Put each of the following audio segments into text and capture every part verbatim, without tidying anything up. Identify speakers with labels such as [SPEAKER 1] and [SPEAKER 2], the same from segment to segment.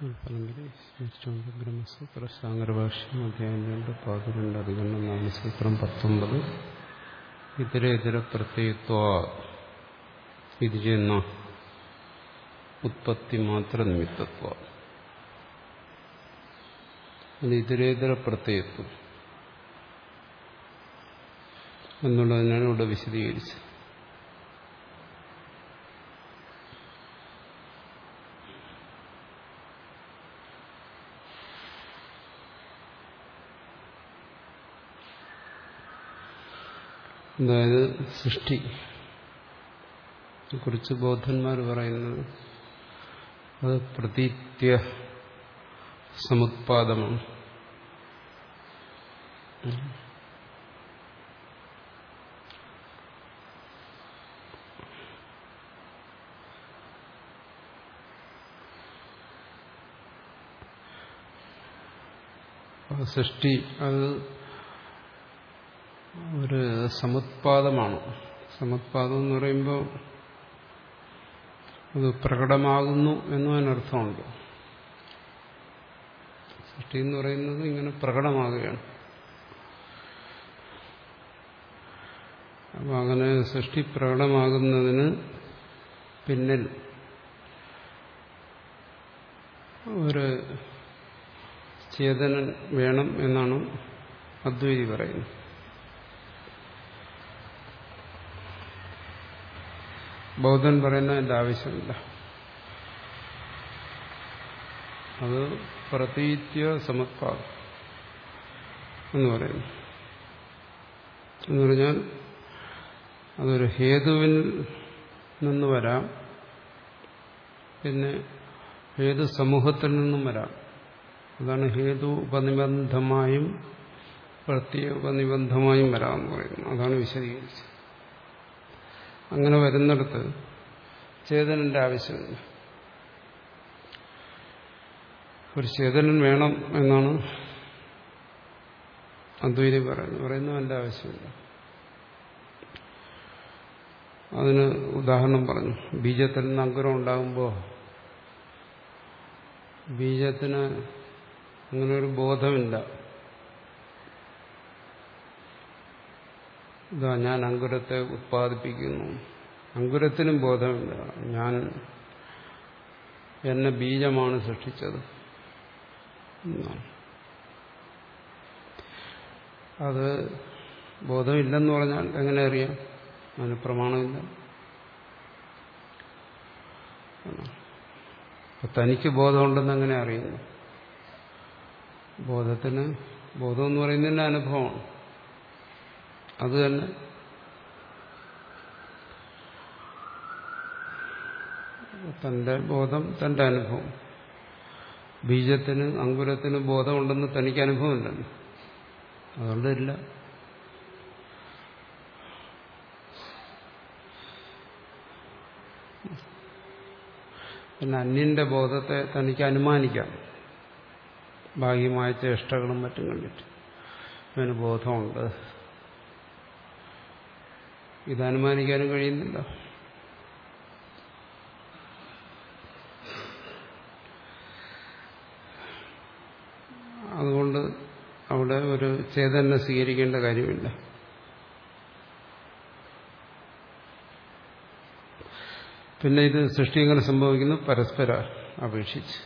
[SPEAKER 1] പരമ്പരയെ സ്മരിച്ചുകൊണ്ട് ബ്രഹ്മസൂത്ര ശാങ്കരഭാഷ്യം അധ്യായം രണ്ട് പാതിരണ്ട് അധികരണം നാമസൂത്രം പത്തൊമ്പത് ഇതര ഇതര പ്രത്യയത്വ ഇത് ചെയ്യുന്ന ഉത്പത്തി മാത്ര നിമിത്തത്വ. ഇതരേതര പ്രത്യയത്വം എന്നുള്ളതിനാണ് ഇവിടെ വിശദീകരിച്ചത്. അതായത് സൃഷ്ടി കുറിച്ച് ബൗദ്ധന്മാർ പറയുന്നത് അത് പ്രതീത്യ സമുത്പാദമാണ്. സൃഷ്ടി അത് ഒരു സമുത്പാദമാണ്. സമുത്പാദം എന്ന് പറയുമ്പോൾ അത് പ്രകടമാകുന്നു എന്നതിനർത്ഥമുണ്ട്. സൃഷ്ടി എന്ന് പറയുന്നത് ഇങ്ങനെ പ്രകടമാകുകയാണ്. അപ്പം അങ്ങനെ സൃഷ്ടി പ്രകടമാകുന്നതിന് പിന്നിൽ ഒരു ചേതനൻ വേണം എന്നാണ് അദ്വൈതി പറയുന്നത്. ബൗദ്ധൻ പറയുന്ന അതിൻ്റെ ആവശ്യമില്ല. അത് പ്രതീത്യ സമുത്പാദം എന്ന് പറയുന്നു. എന്ന് പറഞ്ഞാൽ അതൊരു ഹേതുവിൽ നിന്ന് വരാം, പിന്നെ ഹേതു സമൂഹത്തിൽ നിന്നും വരാം. അതാണ് ഹേതു ഉപനിബന്ധമായും പ്രത്യയ ഉപനിബന്ധമായും വരാമെന്ന് പറയുന്നു. അതാണ് വിശദീകരിച്ചത്. അങ്ങനെ വരുന്നിടത്ത് ചേതനന്റെ ആവശ്യമില്ല. ഒരു ചേതനൻ വേണം എന്നാണ് അദ്വൈതി പറയുന്നത്. പറയുന്നത് അതിൻ്റെ ആവശ്യമില്ല. അതിന് ഉദാഹരണം പറഞ്ഞു. ബീജത്തിൽ നിന്ന് അങ്കുരം ഉണ്ടാകുമ്പോൾ ബീജത്തിന് അങ്ങനെ ഒരു ബോധമില്ല. ഇതാ ഞാൻ അങ്കുരത്തെ ഉത്പാദിപ്പിക്കുന്നു. അങ്കുരത്തിനും ബോധമില്ല. ഞാൻ എന്നെ ബീജമാണ് സൃഷ്ടിച്ചത്. അത് ബോധമില്ലെന്ന് പറഞ്ഞാൽ എങ്ങനെ അറിയാം? അതിന് പ്രമാണമില്ല. തനിക്ക് ബോധമുണ്ടെന്ന് എങ്ങനെ അറിയുന്നു? ബോധത്തിന് ബോധം എന്ന് പറയുന്നതിന്റെ അനുഭവമാണ്. അത് തന്നെ തന്റെ ബോധം, തന്റെ അനുഭവം. ബീജത്തിന് അങ്കുരത്തിന് ബോധമുണ്ടെന്ന് തനിക്ക് അനുഭവമില്ലല്ലോ. അതുകൊണ്ടില്ല. പിന്നെ അന്യന്റെ ബോധത്തെ തനിക്ക് അനുമാനിക്കാം. ഭാഗ്യമായ ചേഷ്ടകളും മറ്റും കണ്ടിട്ട് അവന് ബോധമുണ്ട്. ഇതനുമാനിക്കാനും കഴിയുന്നില്ല. അതുകൊണ്ട് അവിടെ ഒരു ചേതനെ സ്വീകരിക്കേണ്ട കാര്യമില്ല. പിന്നെ ഇത് സൃഷ്ടി എങ്ങനെ സംഭവിക്കുന്നു? പരസ്പര അപേക്ഷിച്ച്.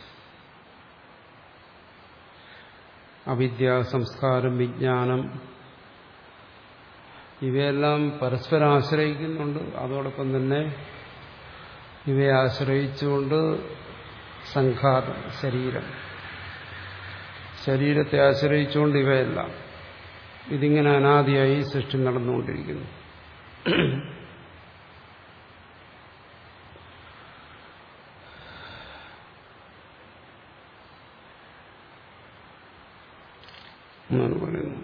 [SPEAKER 1] അവിദ്യ, സംസ്കാരം, വിജ്ഞാനം ഇവയെല്ലാം പരസ്പരം ആശ്രയിക്കുന്നുണ്ട്. അതോടൊപ്പം തന്നെ ഇവയെ ആശ്രയിച്ചുകൊണ്ട് സംഘാതം, ശരീരം, ശരീരത്തെ ആശ്രയിച്ചുകൊണ്ട് ഇവയെല്ലാം ഇതിങ്ങനെ അനാദിയായി സൃഷ്ടി നടന്നുകൊണ്ടിരിക്കുന്നു. എന്നാണ് പറയുന്നത്.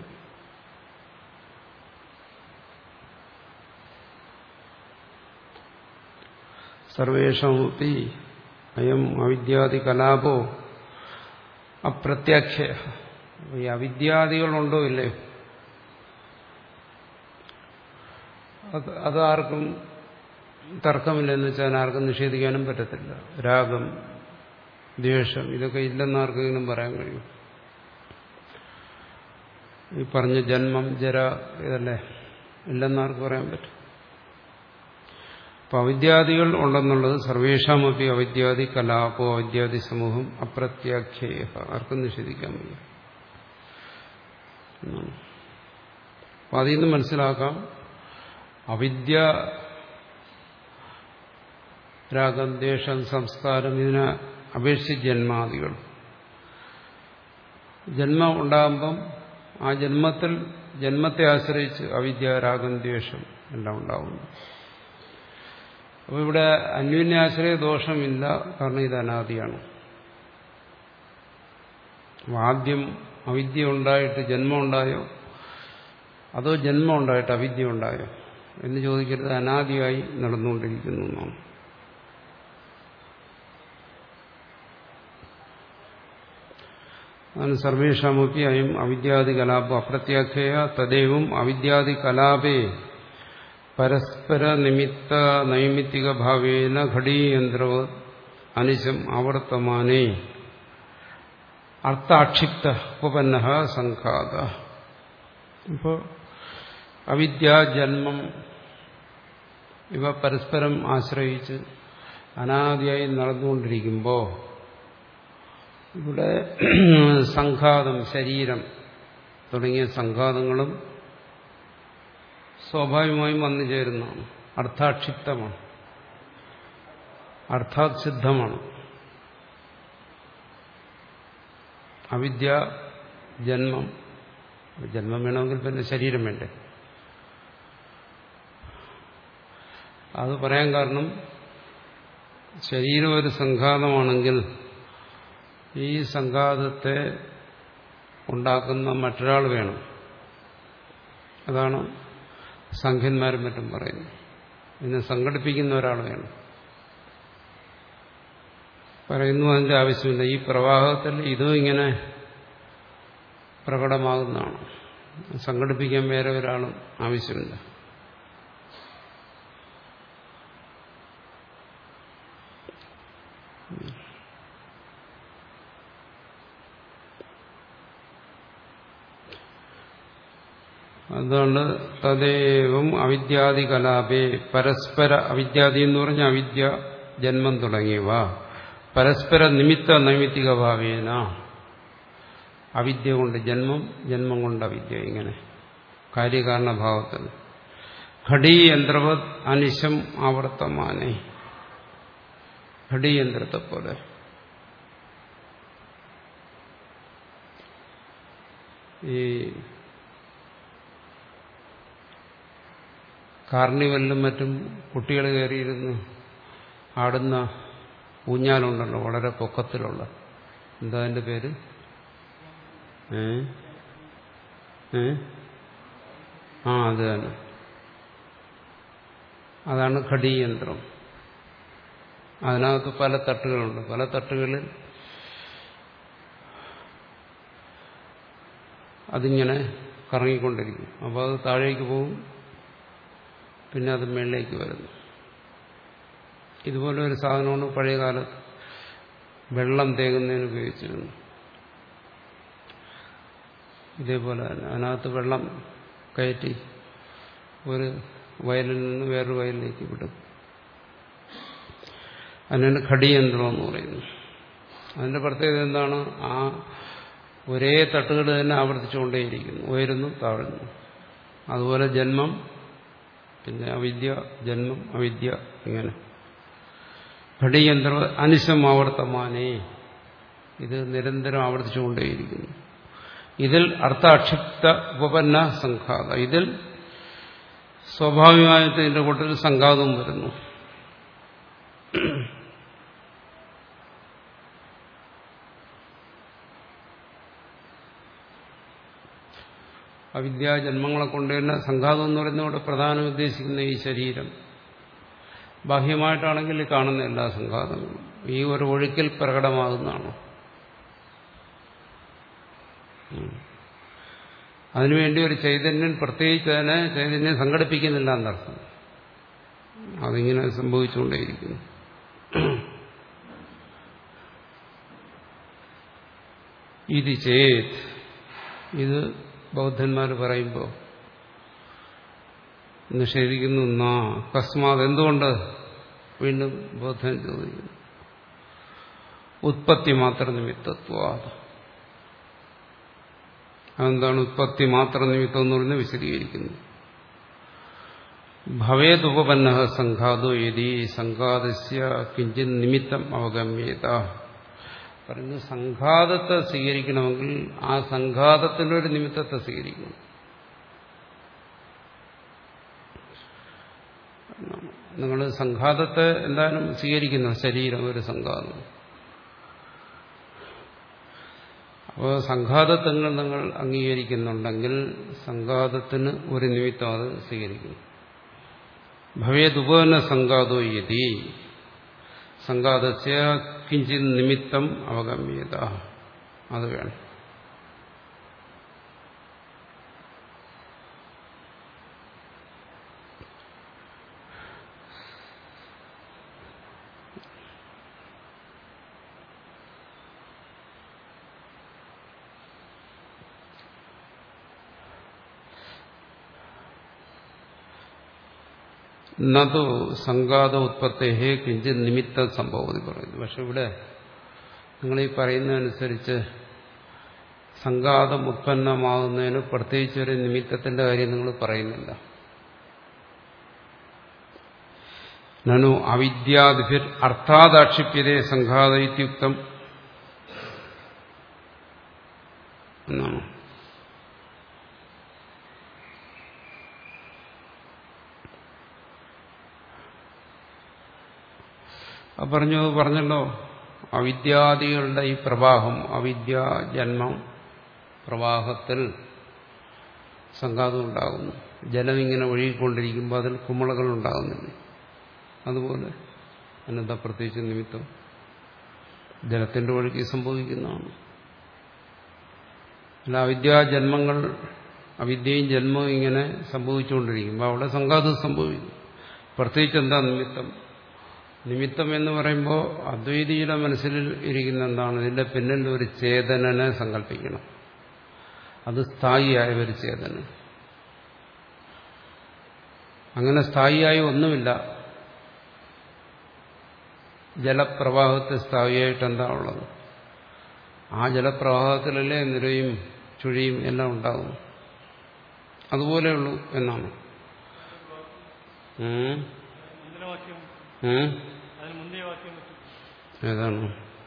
[SPEAKER 1] സർവേഷമപി അയം അവിദ്യാദി കലാപോ അപ്രത്യാഖ്യ. ഈ അവിദ്യാദികളുണ്ടോ ഇല്ലേ? അത് അതാർക്കും തർക്കമില്ലെന്ന് വെച്ചാൽ ആർക്കും നിഷേധിക്കാനും പറ്റത്തില്ല. രാഗം, ദ്വേഷം, ഇതൊക്കെ ഇല്ലെന്ന് ആർക്കെങ്കിലും പറയാൻ കഴിയും? ഈ പറഞ്ഞ ജന്മം, ജര, ഇതല്ലേ ഇല്ലെന്നാർക്ക് പറയാൻ പറ്റും? അപ്പൊ അവിദ്യാദികൾ ഉണ്ടെന്നുള്ളത് സർവേഷാമപി അവിദ്യാദി കലാപോ അവിദ്യാദി സമൂഹം അപ്രത്യാഖ്യേയ, ആർക്കും നിഷേധിക്കാൻ വയ്യ. അപ്പൊ അതിൽ നിന്ന് മനസ്സിലാക്കാം, അവിദ്യ, രാഗം, ദ്വേഷം, സംസ്കാരം, ഇതിനെ അപേക്ഷിച്ച് ജന്മാദികൾ, ജന്മം ഉണ്ടാകുമ്പം ആ ജന്മത്തിൽ ജന്മത്തെ ആശ്രയിച്ച് അവിദ്യ, രാഗം, ദ്വേഷം എല്ലാം ഉണ്ടാകുന്നു. അപ്പോൾ ഇവിടെ അന്യോന്യാശ്രയ ദോഷമില്ല, കാരണം ഇത് അനാദിയാണ്. ആദ്യം അവിദ്യ ഉണ്ടായിട്ട് ജന്മം ഉണ്ടായോ, അതോ ജന്മം ഉണ്ടായിട്ട് അവിദ്യ ഉണ്ടായോ എന്ന് ചോദിക്കരുത്. അനാദിയായി നടന്നുകൊണ്ടിരിക്കുന്നു എന്നാണ്. അതാണ് സർവേഷാമൊക്കെ അയം അവിദ്യാദി കലാപ അപ്രത്യാഖ്യയ തദൈവം അവിദ്യാദി കലാപേ പരസ്പര നിമിത്ത നൈമിത്തിക ഭാവേന ഘടീയന്ത്രവ അനിശം ആവർത്തമാനേ അർത്ഥാക്ഷിപ്ത ഉപപന്ന സംഘാത. ഇപ്പോൾ അവിദ്യ, ജന്മം ഇവ പരസ്പരം ആശ്രയിച്ച് അനാദിയായി നടന്നുകൊണ്ടിരിക്കുമ്പോൾ ഇവിടെ സംഘാതം, ശരീരം തുടങ്ങിയ സംഘാതങ്ങളും സ്വാഭാവികമായും വന്നു ചേരുന്നതാണ്. അർത്ഥാക്ഷിപ്തമാണ്, അർത്ഥാത് സിദ്ധമാണ്. അവിദ്യ, ജന്മം, ജന്മം വേണമെങ്കിൽ പിന്നെ ശരീരം വേണ്ടേ? അത് പറയാൻ കാരണം, ശരീരം ഒരു സംഘാതമാണെങ്കിൽ ഈ സംഘാതത്തെ ഉണ്ടാക്കുന്ന മറ്റൊരാൾ വേണം. അതാണ് സംഖ്യന്മാരും മറ്റും പറയുന്നത്. ഇതിനെ സംഘടിപ്പിക്കുന്ന ഒരാൾ വേണം. പറയുന്നു അതിന്റെ ആവശ്യമില്ല. ഈ പ്രവാഹത്തിൽ ഇതും ഇങ്ങനെ പ്രകടമാകുന്നതാണ്. സംഘടിപ്പിക്കാൻ വേറെ ഒരാളും ആവശ്യമില്ല. അതുകൊണ്ട് തദേവം അവിദ്യാദി കലാപേ പരസ്പര, അവിദ്യാദി എന്ന് പറഞ്ഞ അവിദ്യ, ജന്മം തുടങ്ങിയവ പരസ്പര നിമിത്ത നൈമിത്തിക ഭാവേന, അവിദ്യ കൊണ്ട് ജന്മം, ജന്മം കൊണ്ട് അവിദ്യ, ഇങ്ങനെ കാര്യകാരണഭാവത്തിൽ ഘടീയന്ത്രവത് അനിശം ആവർത്തമാനെ, ഘടീയന്ത്രത്തെ പോലെ ഈ കാർണിവലിലും മറ്റും കുട്ടികൾ കയറിയിരുന്ന് ആടുന്ന ഊഞ്ഞാലുണ്ടല്ലോ, വളരെ പൊക്കത്തിലുള്ള, എന്താ അതിന്റെ പേര്? ഏ ഏ ആ അത് തന്നെ, അതാണ് ഘടീയന്ത്രം. അതിനകത്ത് പല തട്ടുകളുണ്ട്. പല തട്ടുകളിൽ അതിങ്ങനെ കറങ്ങിക്കൊണ്ടിരിക്കും. അപ്പോൾ അത് താഴേക്ക് പോകും, പിന്നെ അത് മേളിലേക്ക് വരുന്നു. ഇതുപോലെ ഒരു സാധനമാണ് പഴയകാലത്ത് വെള്ളം തേകുന്നതിന് ഉപയോഗിച്ചിരുന്നു. ഇതേപോലെ തന്നെ അതിനകത്ത് വെള്ളം കയറ്റി ഒരു വയലിൽ നിന്ന് വേറൊരു വയലിലേക്ക് വിടും. അതിനാണ് ഘടീയന്ത്രം എന്ന് പറയുന്നത്. അതിന്റെ പ്രത്യേകത എന്താണ്? ആ ഒരേ തട്ടുകൾ തന്നെ ആവർത്തിച്ചുകൊണ്ടേയിരിക്കുന്നു, ഉയരുന്നു, താഴുന്നു. അതുപോലെ ജന്മം, പിന്നെ അവിദ്യ, ജന്മം, അവിദ്യ, ഇങ്ങനെ ഘടീയന്ത്ര അനിശം ആവർത്തമാനേ, ഇത് നിരന്തരം ആവർത്തിച്ചുകൊണ്ടേയിരിക്കുന്നു. ഇതിൽ അർത്ഥാക്ഷിപ്ത ഉപപന്ന സംഘാത, ഇതിൽ സ്വാഭാവികമായിട്ട് ഇതിന്റെ കൂട്ടത്തിൽ സംഘാതവും വരുന്നു. അവിദ്യാ ജന്മങ്ങളെ കൊണ്ട് തന്നെ സംഘാതം എന്ന് പറയുന്നതോടെ പ്രധാനം ഉദ്ദേശിക്കുന്ന ഈ ശരീരം. ബാഹ്യമായിട്ടാണെങ്കിൽ ഈ കാണുന്ന എല്ലാ സംഘാതങ്ങളും ഈ ഒരു ഒഴുക്കിൽ പ്രകടമാകുന്നതാണ്. അതിനുവേണ്ടി ഒരു ചൈതന്യം പ്രത്യേകിച്ച് അതിനെ ചൈതന്യം സംഘടിപ്പിക്കുന്നില്ല എന്നർത്ഥം. അതിങ്ങനെ സംഭവിച്ചുകൊണ്ടേയിരിക്കുന്നു. ഇത് ചേത്, ഇത് ബൗദ്ധന്മാർ പറയുമ്പോൾ നിഷേധിക്കുന്നു. നാ കസ്മാത്, എന്തുകൊണ്ട്? വീണ്ടും ബൗദ്ധൻ ചോദിക്കുന്നു. ഉത്പത്തി മാത്ര നിമിത്തത്വ. അതെന്താണ് ഉത്പത്തി മാത്ര നിമിത്തം എന്ന് പറയുന്നത് വിശദീകരിക്കുന്നു. ഭവേതുപന്ന സംഘാതോ യതി സംഘാതസ്യ കിഞ്ചിൻ നിമിത്തം അവഗമ്യത. പറയുന്നത് സംഘാതത്തെ സ്വീകരിക്കണമെങ്കിൽ ആ സംഘാതത്തിന്റെ ഒരു നിമിത്തത്തെ സ്വീകരിക്കണം. നിങ്ങൾ സംഘാതത്തെ എന്തായാലും സ്വീകരിക്കുന്നു, ശരീരം ഒരു സംഘാതം. അപ്പോൾ സംഘാതത്തെ നിങ്ങൾ അംഗീകരിക്കുന്നുണ്ടെങ്കിൽ സംഘാതത്തിന് ഒരു നിമിത്തം അത് സ്വീകരിക്കുന്നു. ഭവേതുപന്ന സംഘാതോ യതി സംഘാതസ്യ കിഞ്ചിത് നിമിത്തം അവഗമ്യത. അത് വേണം. നതു സംഘാത ഉത്പത്തേ കിഞ്ചിത് നിമിത്ത സംഭവം പറയുന്നു. പക്ഷെ ഇവിടെ നിങ്ങൾ ഈ പറയുന്നതനുസരിച്ച് സംഘാതം ഉത്പന്നമാകുന്നതിന് പ്രത്യേകിച്ചൊരു നിമിത്തത്തിന്റെ കാര്യം നിങ്ങൾ പറയുന്നില്ല. നനു അവിദ്യാദിഭിർ അർത്ഥാദാക്ഷിപ്യതേ സംഘാത ഇത്യുക്തം എന്നാണ്. പറഞ്ഞു പറഞ്ഞല്ലോ അവിദ്യാദികളുടെ ഈ പ്രവാഹം, അവിദ്യ ജന്മം പ്രവാഹത്തിൽ സംഘാതം ഉണ്ടാകുന്നു. ജലം ഇങ്ങനെ ഒഴുകിക്കൊണ്ടിരിക്കുമ്പോൾ അതിൽ കുമിളകൾ ഉണ്ടാകുന്നില്ല. അതുപോലെ അതിനെന്താ പ്രത്യേകിച്ച് നിമിത്തം? ജലത്തിന്റെ ഒഴുക്കി സംഭവിക്കുന്നതാണ്. അല്ല, അവിദ്യാജന്മങ്ങൾ, അവിദ്യയും ജന്മവും ഇങ്ങനെ സംഭവിച്ചുകൊണ്ടിരിക്കുമ്പോൾ അവിടെ സംഘാതം സംഭവിക്കും. പ്രത്യേകിച്ച് എന്താ നിമിത്തം? നിമിത്തം എന്ന് പറയുമ്പോൾ അദ്വൈതിയുടെ മനസ്സിൽ ഇരിക്കുന്ന എന്താണ്? ഇതിന്റെ പിന്നിൽ ഒരു ചേതനനെ സങ്കല്പിക്കണം. അത് സ്ഥായിയായ ഒരു ചേതന. അങ്ങനെ സ്ഥായിയായി ഒന്നുമില്ല. ജലപ്രവാഹത്തിൽ സ്ഥായിയായിട്ട് എന്താ ഉള്ളത്? ആ ജലപ്രവാഹത്തിലല്ലേ നിരയും ചുഴിയും എല്ലാം ഉണ്ടാകും. അതുപോലെയുള്ളൂ എന്നാണ്. ഏതാണ്?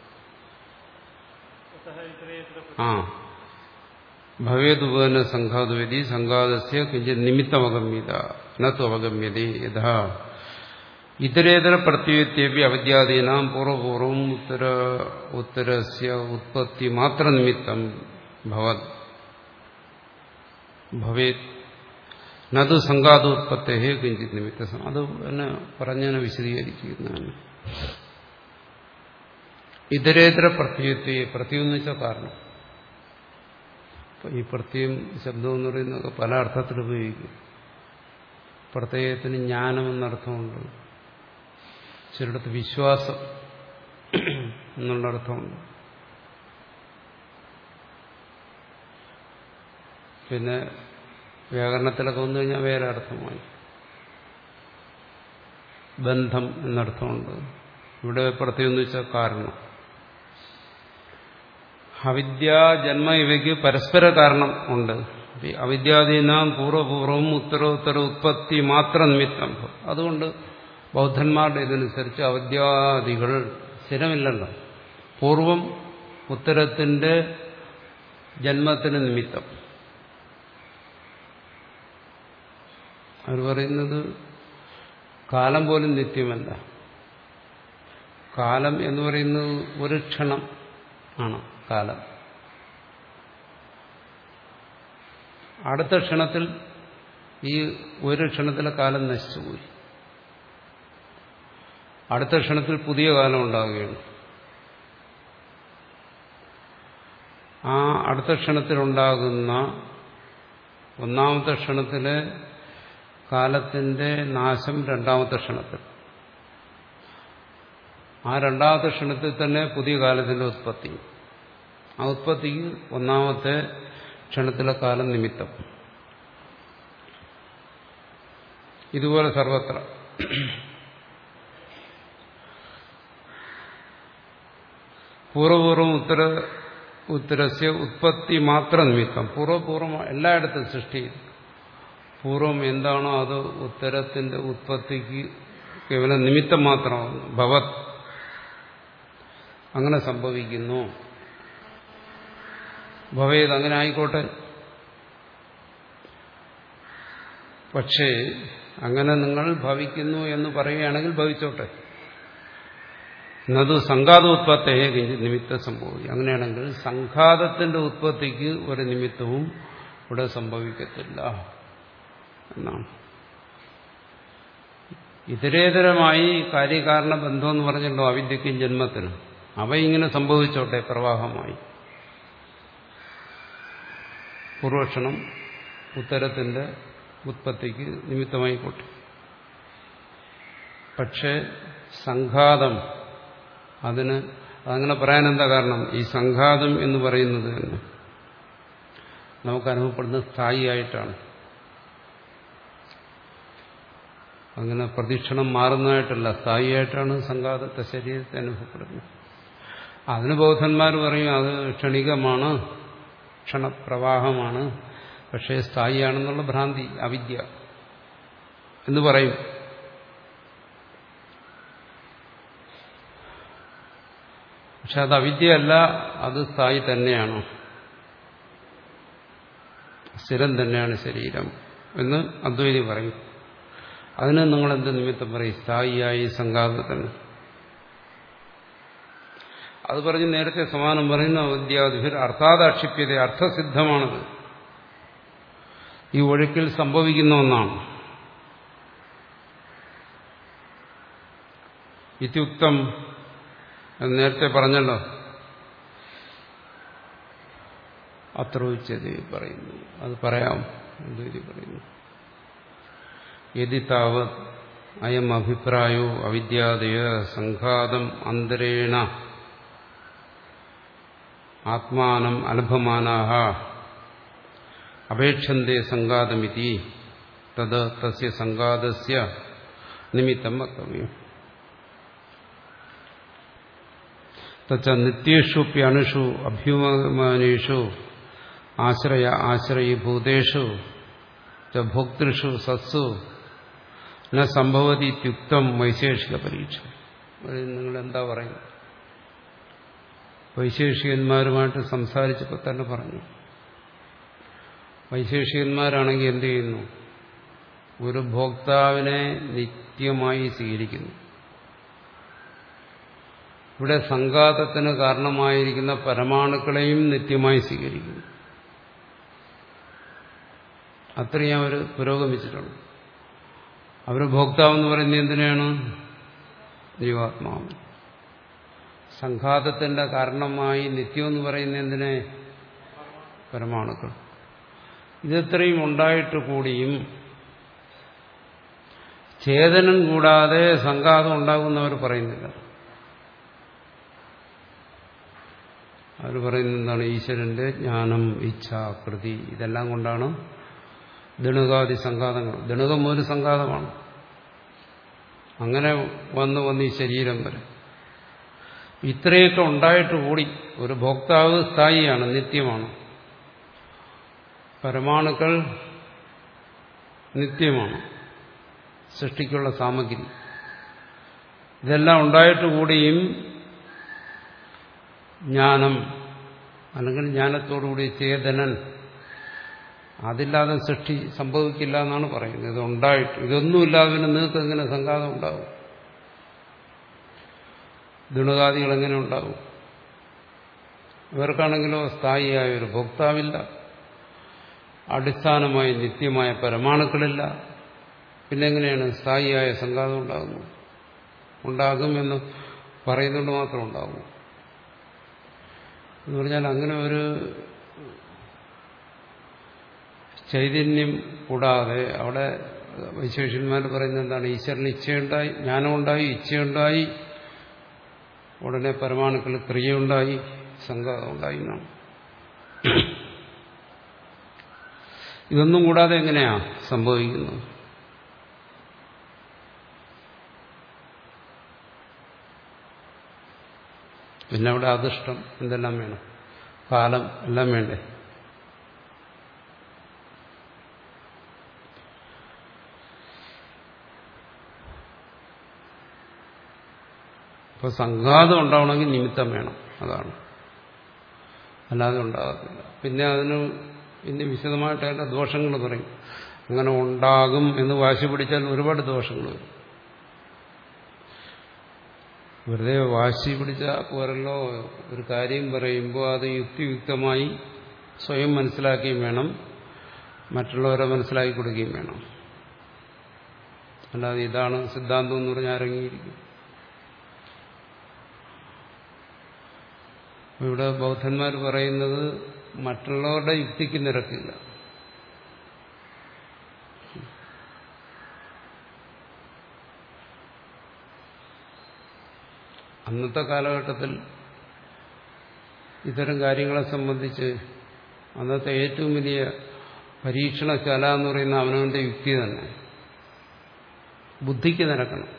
[SPEAKER 1] ആ ഭവേതുപന സംഘാതുവതി സംഘാതസ്യ കിഞ്ചിത് നിമിത്തമഗമ്യത നത്തു അവഗമ്യതേ യഥാ ഇതരേതര പ്രത്യേകത്യേപി അവിദ്യാദീനാം പൂർവപൂർവം ഉത്തര ഉത്തരസ്യ ഉത്പത്തി മാത്ര നിമിത്തം ഭവത് ഭവേത് നതു സംഘാതോത്പത്തേ കിഞ്ചിത് നിമിത്തം. അത് തന്നെ പറഞ്ഞതിനെ വിശദീകരിക്കുന്നതാണ്. ഇതരേതര പ്രത്യയത്തെ, പ്രത്യയം എന്ന് വെച്ചാൽ കാരണം. ഈ പ്രത്യയം ശബ്ദം എന്ന് പറയുന്നത് പല അർത്ഥത്തിൽ ഉപയോഗിക്കും. പ്രത്യയത്തിന് ജ്ഞാനം എന്നർത്ഥമുണ്ട്, ചിലയിടത്ത് വിശ്വാസം എന്നുള്ള അർത്ഥമുണ്ട്. പിന്നെ വ്യാകരണത്തിലൊക്കെ വന്നു കഴിഞ്ഞാൽ വേറെ അർത്ഥമായി. ബന്ധം എന്നർത്ഥമുണ്ട്. ഇവിടെ പ്രത്യേകം എന്ന് വെച്ചാൽ കാരണം. അവിദ്യാ ജന്മ ഇവയ്ക്ക് പരസ്പര കാരണം ഉണ്ട്. അവിദ്യാദീനാം പൂർവപൂർവം ഉത്തരോത്തര ഉത്പത്തി മാത്ര നിമിത്തം. അതുകൊണ്ട് ബൗദ്ധന്മാരുടെ ഇതനുസരിച്ച് അവിദ്യാദികൾ സ്ഥിരമില്ലല്ലോ. പൂർവം ഉത്തരത്തിന്റെ ജന്മത്തിന് നിമിത്തം. അവർ പറയുന്നത് കാലം പോലും നിത്യമല്ല. കാലം എന്ന് പറയുന്നത് ഒരു ക്ഷണം ആണ് കാലം. അടുത്ത ക്ഷണത്തിൽ ഈ ഒരു ക്ഷണത്തിലെ കാലം നശിച്ചുപോയി. അടുത്ത ക്ഷണത്തിൽ പുതിയ കാലം ഉണ്ടാവുകയാണ്. ആ അടുത്ത ക്ഷണത്തിലുണ്ടാകുന്ന ഒന്നാമത്തെ ക്ഷണത്തിലെ കാലത്തിന്റെ നാശം രണ്ടാമത്തെ ക്ഷണത്തിൽ, ആ രണ്ടാമത്തെ ക്ഷണത്തിൽ തന്നെ പുതിയ കാലത്തിന്റെ ഉത്പത്തി. ആ ഉത്പത്തിക്ക് ഒന്നാമത്തെ ക്ഷണത്തിലെ കാലം നിമിത്തം. ഇതുപോലെ സർവത്ര പൂർവപൂർവം ഉത്തര ഉത്തരസ്യ ഉത്പത്തി മാത്രം നിമിത്തം. പൂർവപൂർവം എല്ലായിടത്തും സൃഷ്ടി പൂർവം എന്താണോ അത് ഉത്തരത്തിന്റെ ഉത്പത്തിക്ക് കേവലം നിമിത്തം മാത്രമാണ്. ഭവത് അങ്ങനെ സംഭവിക്കുന്നു. ഭവേത് അങ്ങനെ ആയിക്കോട്ടെ. പക്ഷേ അങ്ങനെ നിങ്ങൾ ഭവിക്കുന്നു എന്ന് പറയുകയാണെങ്കിൽ ഭവിച്ചോട്ടെ. എന്നത് സംഘാതോത്പത്തയെ നിമിത്തം സംഭവിക്കും. അങ്ങനെയാണെങ്കിൽ സംഘാതത്തിന്റെ ഉത്പത്തിക്ക് ഒരു നിമിത്തവും ഇവിടെ സംഭവിക്കത്തില്ല എന്നാണ്. ഇതരേതരമായി കാര്യകാരണ ബന്ധം എന്ന് പറഞ്ഞല്ലോ അവിദ്യക്കും ജന്മത്തിനും. അവ ഇങ്ങനെ സംഭവിച്ചോട്ടെ പ്രവാഹമായി. പൂർവക്ഷണം ഉത്തരത്തിന്റെ ഉത്പത്തിക്ക് നിമിത്തമായിക്കോട്ടെ. പക്ഷേ സംഘാതം അതിന് അതങ്ങനെ പറയാൻ എന്താ കാരണം? ഈ സംഘാതം എന്ന് പറയുന്നത് തന്നെ നമുക്ക് അനുഭവപ്പെടുന്നത് സ്ഥായിയായിട്ടാണ്. അങ്ങനെ പ്രദക്ഷിണം മാറുന്നതായിട്ടല്ല, സ്ഥായിയായിട്ടാണ് സംഘാതത്തെ ശരീരത്തെ അനുഭവപ്പെടുന്നത്. അതിന് ബൗദ്ധന്മാർ പറയും അത് ക്ഷണികമാണ്, ക്ഷണപ്രവാഹമാണ്, പക്ഷേ സ്ഥായിയാണെന്നുള്ള ഭ്രാന്തി, അവിദ്യ എന്ന് പറയും. പക്ഷെ അത് അവിദ്യയല്ല, അത് സ്ഥായി തന്നെയാണ്, സ്ഥിരം തന്നെയാണ് ശരീരം എന്ന് അദ്വൈതി പറയും. അതിന് നിങ്ങളെന്ത് നിമിത്തം പറയും? സ്ഥായിയായി സംഘാതത്തിന്. അത് പറഞ്ഞ് നേരത്തെ സമാനം പറയുന്ന വിദ്യാധിപർ അർത്ഥാദാക്ഷിപ്യത, അർത്ഥസിദ്ധമാണത്, ഈ ഒഴുക്കിൽ സംഭവിക്കുന്ന ഒന്നാണ്. ഇത്യുക്തം എന്ന് നേരത്തെ പറഞ്ഞല്ലോ, അത്ര ഉച്ചതി പറയുന്നു, അത് പറയാം എന്ന് പറയുന്നു. യദി താവത് അയം അഭിപ്രായോ അവിദ്യാദയ സംഘാതം അന്തരേണ ആത്മാനം അലഭമാനാഹ അപേക്ഷന്തേ സംഘാതമിതി തത് തസ്യ സംഘാതസ്യ നിമിത്തം വക്തവ്യം. തച്ച നിത്യേഷുപ്യണുഷു അഭ്യുമാനേഷു ആശ്രയ ആശ്രയീഭൂതേഷു ച ഭോക്തൃഷു സത്സു ന സംഭവതി ഇത്യുക്തം വൈശേഷിക പരീക്ഷ. നിങ്ങൾ എന്താ പറയുന്നത്? വൈശേഷികന്മാരുമായിട്ട് സംസാരിച്ചപ്പോൾ തന്നെ പറഞ്ഞു. വൈശേഷികന്മാരാണെങ്കിൽ എന്ത് ചെയ്യുന്നു? ഒരു ഭോക്താവിനെ നിത്യമായി സ്വീകരിക്കുന്നു. ഇവിടെ സംഘാതത്തിന് കാരണമായിരിക്കുന്ന പരമാണുക്കളെയും നിത്യമായി സ്വീകരിക്കുന്നു. അത്രയും അവർ പുരോഗമിച്ചിട്ടുണ്ട്. അവർ ഭോക്താവെന്ന് പറയുന്നത് എന്തിനാണ്? ജീവാത്മാവ്. സംഘാതത്തിന്റെ കാരണമായി നിത്യമെന്ന് പറയുന്നത് എന്തിനെ? പരമാണുക്കൾ. ഇതെത്രയും ഉണ്ടായിട്ട് കൂടിയും ചേതനം കൂടാതെ സംഘാതം ഉണ്ടാകുന്നവർ പറയുന്നില്ല. അവർ പറയുന്നത് എന്താണ്? ഈശ്വരന്റെ ജ്ഞാനം, ഇച്ഛ, കൃതി, ഇതെല്ലാം കൊണ്ടാണ് ദണുകാദി സംഘാതങ്ങൾ. ദണുകം ഒരു സംഘാതമാണ്. അങ്ങനെ വന്ന് വന്ന് ഈ ശരീരം വരെ ഇത്രയൊക്കെ ഉണ്ടായിട്ട് കൂടി ഒരു ഭോക്താവ് സ്ഥായിയാണ്, നിത്യമാണ്. പരമാണുക്കൾ നിത്യമാണ്, സൃഷ്ടിക്കുള്ള സാമഗ്രി. ഇതെല്ലാം ഉണ്ടായിട്ട് കൂടിയും ജ്ഞാനം അല്ലെങ്കിൽ ജ്ഞാനത്തോടുകൂടി ചേതനൻ, അതില്ലാതെ സൃഷ്ടി സംഭവിക്കില്ല എന്നാണ് പറയുന്നത്. ഇതുണ്ടായിട്ട് ഇതൊന്നുമില്ലാതെ പിന്നെ നിങ്ങൾക്ക് എങ്ങനെ സംഘാതം ഉണ്ടാവും? ദുണകാദികൾ എങ്ങനെ ഉണ്ടാവും? ഇവർക്കാണെങ്കിലോ സ്ഥായിയായ ഒരു ഭോക്താവില്ല, അടിസ്ഥാനമായി നിത്യമായ പരമാണുക്കളില്ല. പിന്നെ എങ്ങനെയാണ് സ്ഥായിയായ സംഘാതം ഉണ്ടാകുന്നത്? ഉണ്ടാകുമെന്ന് പറയുന്നുകൊണ്ട് മാത്രം ഉണ്ടാകും എന്ന് പറഞ്ഞാൽ അങ്ങനെ ഒരു ചൈതന്യം കൂടാതെ അവിടെ വൈശേഷ്യന്മാർ പറയുന്നത് എന്താണ്? ഈശ്വരന് ഇച്ഛയുണ്ടായി, ജ്ഞാനമുണ്ടായി, ഇച്ഛയുണ്ടായി, ഉടനെ പരമാണുക്കൾ ക്രിയയുണ്ടായി, സംഘാതം ഉണ്ടായി എന്നാണ്. ഇതൊന്നും കൂടാതെ എങ്ങനെയാ സംഭവിക്കുന്നത്? പിന്നെ അവിടെ അദൃഷ്ടം എന്തെല്ലാം വേണം, കാലം എല്ലാം വേണ്ടേ? അപ്പൊ സംഘാതം ഉണ്ടാവണമെങ്കിൽ നിമിത്തം വേണം, അതാണ്, അല്ലാതെ ഉണ്ടാകത്തില്ല. പിന്നെ അതിന് ഇനി വിശദമായിട്ട് അതിന്റെ ദോഷങ്ങൾ പറയും. അങ്ങനെ ഉണ്ടാകും എന്ന് വാശി പിടിച്ചാൽ ഒരുപാട് ദോഷങ്ങൾ വരും. വെറുതെ വാശി പിടിച്ചാൽ പോരല്ലോ, ഒരു കാര്യം പറയുമ്പോൾ അത് യുക്തിയുക്തമായി സ്വയം മനസ്സിലാക്കുകയും വേണം, മറ്റുള്ളവരെ മനസ്സിലാക്കി കൊടുക്കുകയും വേണം. അല്ലാതെ ഇതാണ് സിദ്ധാന്തം എന്ന് പറഞ്ഞാൽ ഇറങ്ങിയിരിക്കും. ഇവിടെ ബൗദ്ധന്മാർ പറയുന്നത് മറ്റുള്ളവരുടെ യുക്തിക്ക് നിരക്കില്ല. അന്നത്തെ കാലഘട്ടത്തിൽ ഇത്തരം കാര്യങ്ങളെ സംബന്ധിച്ച് അന്നത്തെ ഏറ്റവും വലിയ പരീക്ഷണശാല എന്ന് പറയുന്ന അവനവന്റെ യുക്തി തന്നെ, ബുദ്ധിക്ക് നിരക്കണം.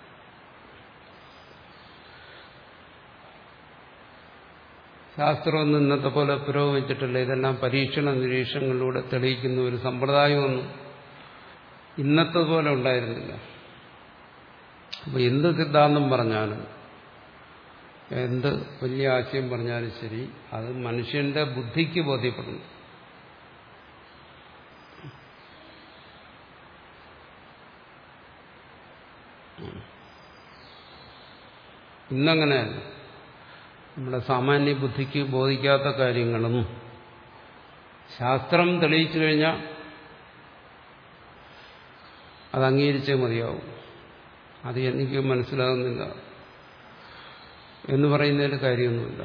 [SPEAKER 1] ശാസ്ത്രമൊന്നും ഇന്നത്തെ പോലെ പുരോഗമിച്ചിട്ടില്ല. ഇതെല്ലാം പരീക്ഷണ നിരീക്ഷണങ്ങളിലൂടെ തെളിയിക്കുന്ന ഒരു സമ്പ്രദായമൊന്നും ഇന്നത്തെ പോലെ ഉണ്ടായിരുന്നില്ല. അപ്പൊ എന്ത് സിദ്ധാന്തം പറഞ്ഞാലും എന്ത് വലിയ ആശയം പറഞ്ഞാലും ശരി, അത് മനുഷ്യന്റെ ബുദ്ധിക്ക് ബോധ്യപ്പെടുന്നു. ഇന്നങ്ങനെയല്ല. നമ്മുടെ സാമാന്യ ബുദ്ധിക്ക് ബോധിക്കാത്ത കാര്യങ്ങളും ശാസ്ത്രം തെളിയിച്ചു കഴിഞ്ഞാൽ അത് അംഗീകരിച്ചേ മതിയാവും. അത് എനിക്ക് മനസ്സിലാകുന്നില്ല എന്ന് പറയുന്നതിൽ കാര്യമൊന്നുമില്ല.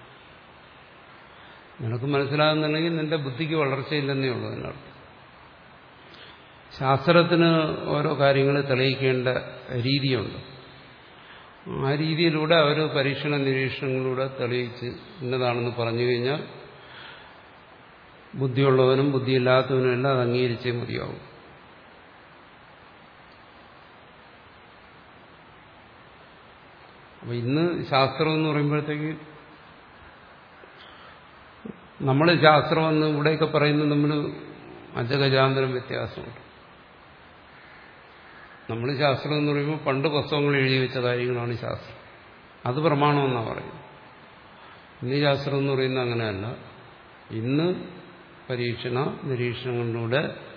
[SPEAKER 1] നിനക്ക് മനസ്സിലാകുന്നുണ്ടെങ്കിൽ നിന്റെ ബുദ്ധിക്ക് വളർച്ചയില്ലെന്നേ ഉള്ളൂ അതിനർത്ഥം. ശാസ്ത്രത്തിന് ഓരോ കാര്യങ്ങൾ തെളിയിക്കേണ്ട രീതിയുണ്ട്. ആ രീതിയിലൂടെ അവർ പരീക്ഷണ നിരീക്ഷണങ്ങളിലൂടെ തെളിയിച്ച് ഇന്നതാണെന്ന് പറഞ്ഞു കഴിഞ്ഞാൽ ബുദ്ധിയുള്ളവനും ബുദ്ധിയില്ലാത്തവനും എല്ലാം അത് അംഗീകരിച്ചേ മതിയാവും. അപ്പൊ ഇന്ന് ശാസ്ത്രം എന്ന് പറയുമ്പോഴത്തേക്ക് നമ്മൾ ശാസ്ത്രമെന്ന് ഇവിടെയൊക്കെ പറയുന്നത് നമ്മൾ അജഗജാന്തരം വ്യത്യാസമുണ്ട്. നമ്മൾ ശാസ്ത്രം എന്ന് പറയുമ്പോൾ പണ്ട് പുസ്തകങ്ങൾ എഴുതി വെച്ച കാര്യങ്ങളാണ് ശാസ്ത്രം, അത് പ്രമാണമെന്നാണ് പറയുന്നത്. ഇന്ന് ശാസ്ത്രം എന്ന് പറയുന്നത് അങ്ങനെയല്ല. ഇന്ന് പരീക്ഷണ നിരീക്ഷണങ്ങളിലൂടെ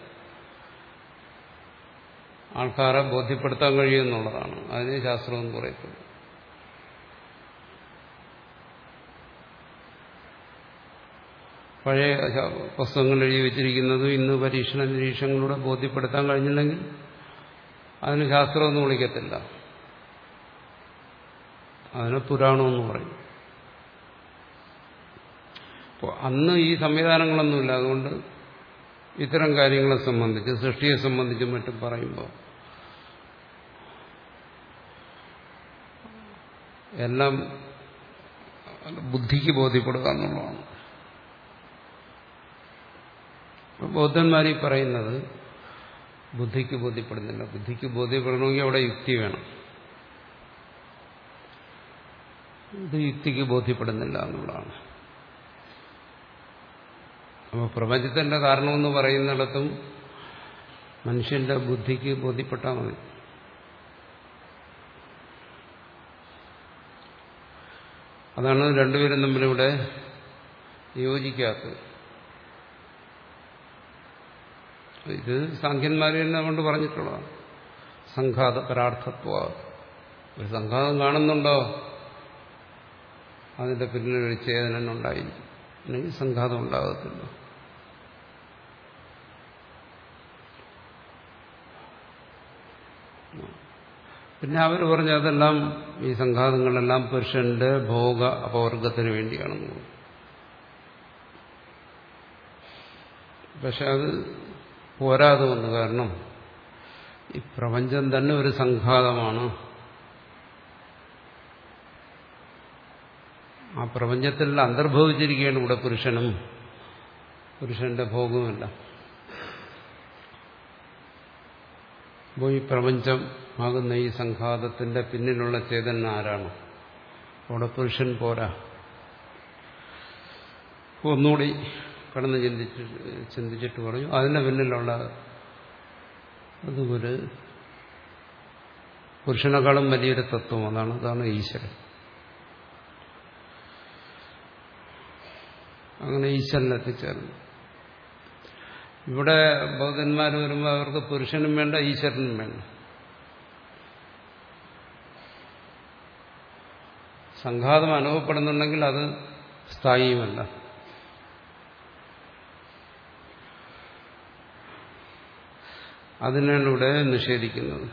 [SPEAKER 1] ആൾക്കാരെ ബോധ്യപ്പെടുത്താൻ കഴിയുമെന്നുള്ളതാണ് അതിനെ ശാസ്ത്രം എന്ന് പറയപ്പെടുന്നത്. പഴയ പുസ്തകങ്ങൾ എഴുതി വെച്ചിരിക്കുന്നതും ഇന്ന് പരീക്ഷണ നിരീക്ഷണങ്ങളിലൂടെ ബോധ്യപ്പെടുത്താൻ കഴിഞ്ഞില്ലെങ്കിൽ അതിന് ശാസ്ത്രമൊന്നും വിളിക്കത്തില്ല, അതിന് പുരാണമെന്ന് പറയും. അപ്പോൾ അന്ന് ഈ സംവിധാനങ്ങളൊന്നുമില്ല. അതുകൊണ്ട് ഇത്തരം കാര്യങ്ങളെ സംബന്ധിച്ച്, സൃഷ്ടിയെ സംബന്ധിച്ചും മറ്റും പറയുമ്പോൾ എല്ലാം ബുദ്ധിക്ക് ബോധ്യപ്പെടുക എന്നുള്ളതാണ്. ബൗദ്ധന്മാരീ പറയുന്നത് ബുദ്ധിക്ക് ബോധ്യപ്പെടുന്നില്ല. ബുദ്ധിക്ക് ബോധ്യപ്പെടണമെങ്കിൽ അവിടെ യുക്തി വേണം. ഇത് യുക്തിക്ക് ബോധ്യപ്പെടുന്നില്ല എന്നുള്ളതാണ്. അപ്പോൾ പ്രപഞ്ചത്തിന്റെ കാരണമെന്ന് പറയുന്നിടത്തും മനുഷ്യന്റെ ബുദ്ധിക്ക് ബോധ്യപ്പെട്ടാൽ മതി. അതാണ് രണ്ടുപേരും തമ്മിലിവിടെ യോജിക്കാത്തത്. ഇത് സാഖ്യന്മാരെ തന്നെ കൊണ്ട് പറഞ്ഞിട്ടുള്ളതാണ്. സംഘാത പരാർത്ഥത്വ. ഒരു സംഘാതം കാണുന്നുണ്ടോ, അതിന്റെ പിന്നിലൊരു ചേതനൻ ഉണ്ടായിരിക്കും, അല്ലെങ്കിൽ സംഘാതം ഉണ്ടാകത്തില്ല. പിന്നെ അവർ പറഞ്ഞ അതെല്ലാം ഈ സംഘാതങ്ങളെല്ലാം പുരുഷന്റെ ഭോഗ അപവർഗത്തിന് വേണ്ടിയാണെന്ന്. പക്ഷെ അത് പോരാതെ വന്നു. കാരണം ഈ പ്രപഞ്ചം തന്നെ ഒരു സംഘാതമാണ്. ആ പ്രപഞ്ചത്തിൽ അന്തർഭവിച്ചിരിക്കുകയാണ് ഇവിടെ പുരുഷനും പുരുഷന്റെ ഭോഗവുമല്ല. അപ്പോൾ ഈ പ്രപഞ്ചം ആകുന്ന ഈ സംഘാതത്തിന്റെ പിന്നിലുള്ള ചേതന ആരാണ്? അവിടെ പുരുഷൻ പോരാ. ഒന്നുകൂടി കടന്ന് ചിന്തിച്ച് ചിന്തിച്ചിട്ട് പറഞ്ഞു അതിന്റെ പിന്നിലുള്ള അത് ഒരു പുരുഷനേക്കാളും വലിയൊരു തത്വം അതാണ് അതാണ് ഈശ്വരൻ. അങ്ങനെ ഈശ്വരനെത്തിച്ചേർന്നു. ഇവിടെ ബൗദ്ധന്മാർ വരുമ്പോൾ അവർക്ക് പുരുഷനും വേണ്ട ഈശ്വരനും വേണ്ട. സംഘാതം അനുഭവപ്പെടുന്നുണ്ടെങ്കിൽ അത് സ്ഥായിയുമല്ല. അതിനാണ് ഇവിടെ നിഷേധിക്കുന്നത്.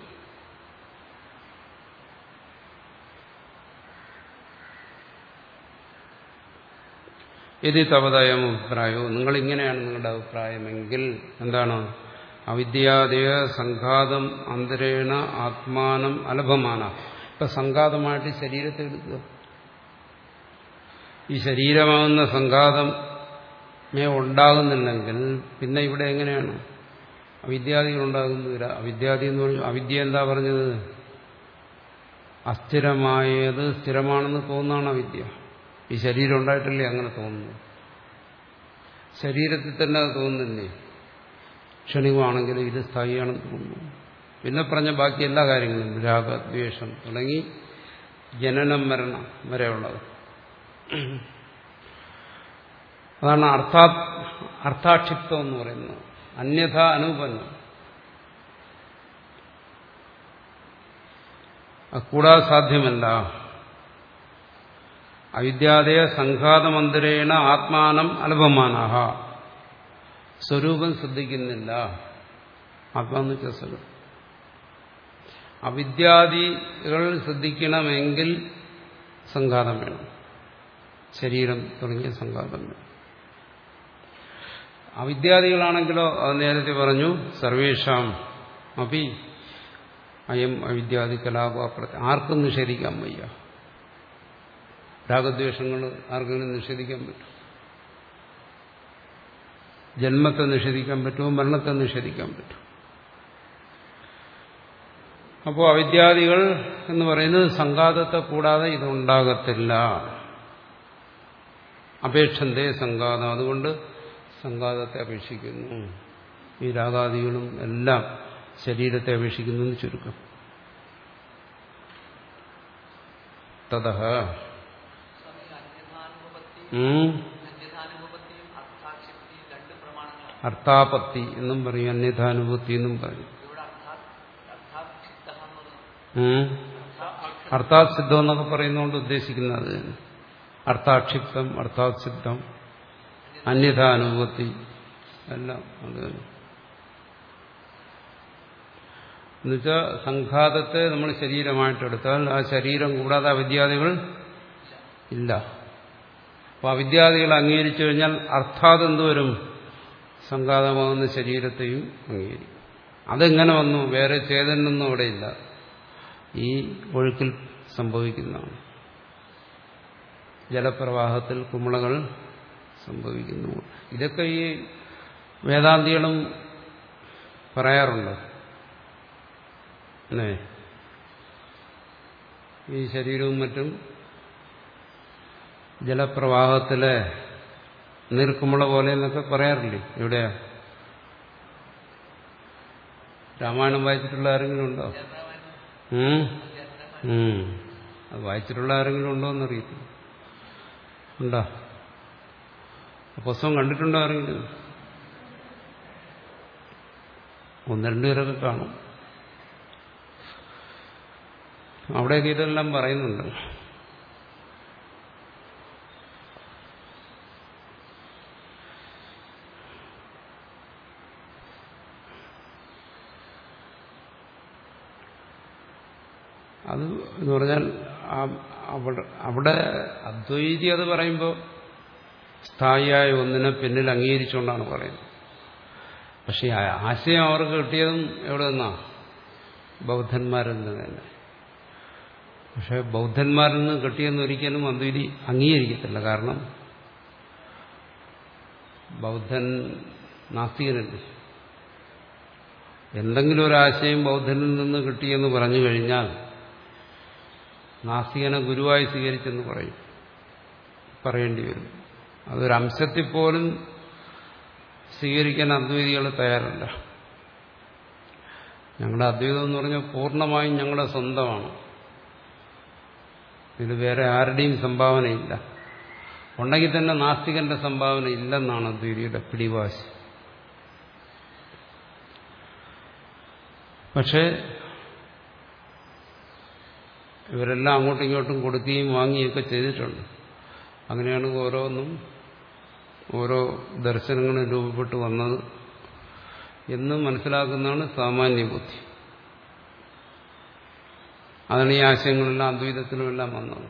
[SPEAKER 1] യതി തവതയം അഭിപ്രായവും നിങ്ങളിങ്ങനെയാണ് നിങ്ങളുടെ അഭിപ്രായമെങ്കിൽ എന്താണ്? അവിദ്യാദയ സംഘാതം അന്തരേണ ആത്മാനം അലഭമാന. ഇപ്പൊ സംഘാതമായിട്ട് ശരീരത്തെ എടുക്കുക. ഈ ശരീരമാകുന്ന സംഘാതമേ ഉണ്ടാകുന്നില്ലെങ്കിൽ പിന്നെ ഇവിടെ എങ്ങനെയാണ് അവിദ്യാദികൾ ഉണ്ടാകുന്നില്ല? അവിദ്യാദി എന്ന് പറഞ്ഞു. അവിദ്യ എന്താ പറഞ്ഞത്? അസ്ഥിരമായത് സ്ഥിരമാണെന്ന് തോന്നുന്നതാണ് അവിദ്യ. ഈ ശരീരം ഉണ്ടായിട്ടല്ലേ അങ്ങനെ തോന്നുന്നു. ശരീരത്തിൽ തന്നെ അത് തോന്നുന്നില്ലേ? ക്ഷണികമാണെങ്കിൽ ഇത് സ്ഥായിയാണെന്ന് തോന്നുന്നു. പിന്നെ പറഞ്ഞ ബാക്കി എല്ലാ കാര്യങ്ങളും രാഗദ്വേഷം തുടങ്ങി ജനനം മരണം വരെയുള്ളത്. അതാണ് അർത്ഥാ അർത്ഥാക്ഷിപ്തം എന്ന് പറയുന്നത്. അന്യഥ അനുപന്നം. കൂടാതെ സാധ്യമല്ല. അവിദ്യാദയ സംഘാതമന്തരേണ ആത്മാനം അലഭമാനഃ. സ്വരൂപം ശ്രദ്ധിക്കുന്നില്ല. ആത്മാന്ന് വെച്ചാൽ സ്വരൂപം. അവിദ്യാദികൾ ശ്രദ്ധിക്കണമെങ്കിൽ സംഘാതം വേണം. ശരീരം തുടങ്ങിയ സംഘാതം വേണം. അവിദ്യാദികളാണെങ്കിലോ അത് നേരത്തെ പറഞ്ഞു സർവേഷാം അപി അയം അവിദ്യാദി കലാപാപ്രത്യ. ആർക്കും നിഷേധിക്കാൻ വയ്യ. രാഗദ്വേഷങ്ങൾ ആർക്കെങ്കിലും നിഷേധിക്കാൻ പറ്റും? ജന്മത്തെ നിഷേധിക്കാൻ പറ്റുമോ? മരണത്തെ നിഷേധിക്കാൻ പറ്റും? അപ്പോൾ അവിദ്യാദികൾ എന്ന് പറയുന്നത് സംഘാതത്തെ കൂടാതെ ഇതുണ്ടാകത്തില്ല. അപേക്ഷന്തേ സംഘാതം. അതുകൊണ്ട് സംഘാതത്തെ അപേക്ഷിക്കുന്നു. ഈ രാഗാദികളും എല്ലാം ശരീരത്തെ അപേക്ഷിക്കുന്നു എന്ന് ചുരുക്കം. തതഃ അർത്ഥാപത്തി എന്നും പറയും, അന്യഥാനുഭൂതി എന്നും പറയും. അർത്ഥാത് സിദ്ധം എന്നൊക്കെ പറയുന്നതുകൊണ്ട് ഉദ്ദേശിക്കുന്നത് അർത്ഥാക്ഷിപ്തം, അർത്ഥാത് സിദ്ധം, അന്യഥാനുഭൂതി എല്ലാം അത്. എന്നുവെച്ചാൽ സംഘാതത്തെ നമ്മൾ ശരീരമായിട്ടെടുത്താൽ ആ ശരീരം കൂടാതെ അവിദ്യാദികൾ ഇല്ല. അപ്പോൾ അവിദ്യാദികൾ അംഗീകരിച്ചു കഴിഞ്ഞാൽ അർത്ഥാത് എന്തുവരും? സംഘാതമാകുന്ന ശരീരത്തെയും അംഗീകരിക്കും. അതെങ്ങനെ വന്നു? വേറെ ചേതനൊന്നും അവിടെയില്ല. ഈ ഒഴുക്കിൽ സംഭവിക്കുന്നതാണ്. ജലപ്രവാഹത്തിൽ കുമിളകൾ സംഭവിക്കുന്നു. ഇതൊക്കെ ഈ വേദാന്തികളും പറയാറുണ്ട്. അല്ലേ? ഈ ശരീരവും മറ്റും ജലപ്രവാഹത്തിലെ നീർക്കുമുള പോലെ എന്നൊക്കെ പറയാറില്ലേ? എവിടെയാ? രാമായണം വായിച്ചിട്ടുള്ള ആരെങ്കിലും ഉണ്ടോ? അത് വായിച്ചിട്ടുള്ള ആരെങ്കിലും ഉണ്ടോ എന്നറിയത്തില്ല. ഉണ്ടോ? പുസ്തകം കണ്ടിട്ടുണ്ടോ ആരെങ്കിലും? ഒന്ന് രണ്ടുപേരൊക്കെ കാണും. അവിടെയൊക്കെ ഇതെല്ലാം പറയുന്നുണ്ട്. അത് എന്ന് പറഞ്ഞാൽ അവിടെ അദ്വൈതി അത് പറയുമ്പോൾ സ്ഥായിയായ ഒന്നിനെ പിന്നിൽ അംഗീകരിച്ചുകൊണ്ടാണ് പറയുന്നത്. പക്ഷെ ആശയം അവർക്ക് കിട്ടിയതും എവിടെ നിന്നാ? ബൗദ്ധന്മാരിൽ നിന്ന് തന്നെ. പക്ഷെ ബൗദ്ധന്മാരിൽ നിന്ന് കിട്ടിയെന്ന് ഒരിക്കലും അദ്വൈതി അംഗീകരിക്കത്തില്ല. കാരണം ബൗദ്ധൻ നാസ്തികനല്ലേ. എന്തെങ്കിലും ഒരാശയം ബൗദ്ധനിൽ നിന്ന് കിട്ടിയെന്ന് പറഞ്ഞു കഴിഞ്ഞാൽ നാസ്തികനെ ഗുരുവായി സ്വീകരിച്ചെന്ന് പറയും പറയേണ്ടി വരും. അതൊരംശത്തിൽ പോലും സ്വീകരിക്കാൻ അദ്വൈതികൾ തയ്യാറല്ല. ഞങ്ങളുടെ അദ്വൈതം എന്ന് പറഞ്ഞാൽ പൂർണ്ണമായും ഞങ്ങളുടെ സ്വന്തമാണ്. ഇതിൽ വേറെ ആരുടെയും സംഭാവനയില്ല. ഉണ്ടെങ്കിൽ തന്നെ നാസ്തികന്റെ സംഭാവന ഇല്ലെന്നാണ് അദ്വൈതിയുടെ പിടിവാശി. പക്ഷേ ഇവരെല്ലാം അങ്ങോട്ടും ഇങ്ങോട്ടും കൊടുക്കുകയും വാങ്ങുകയൊക്കെ ചെയ്തിട്ടുണ്ട്. അങ്ങനെയാണ് ഓരോന്നും ഓരോ ദർശനങ്ങളും രൂപപ്പെട്ടു വന്നത് എന്ന് മനസ്സിലാക്കുന്നതാണ് സാമാന്യ ബുദ്ധി. അതാണ് ഈ ആശയങ്ങളെല്ലാം അദ്വൈതത്തിനുമെല്ലാം വന്നത്.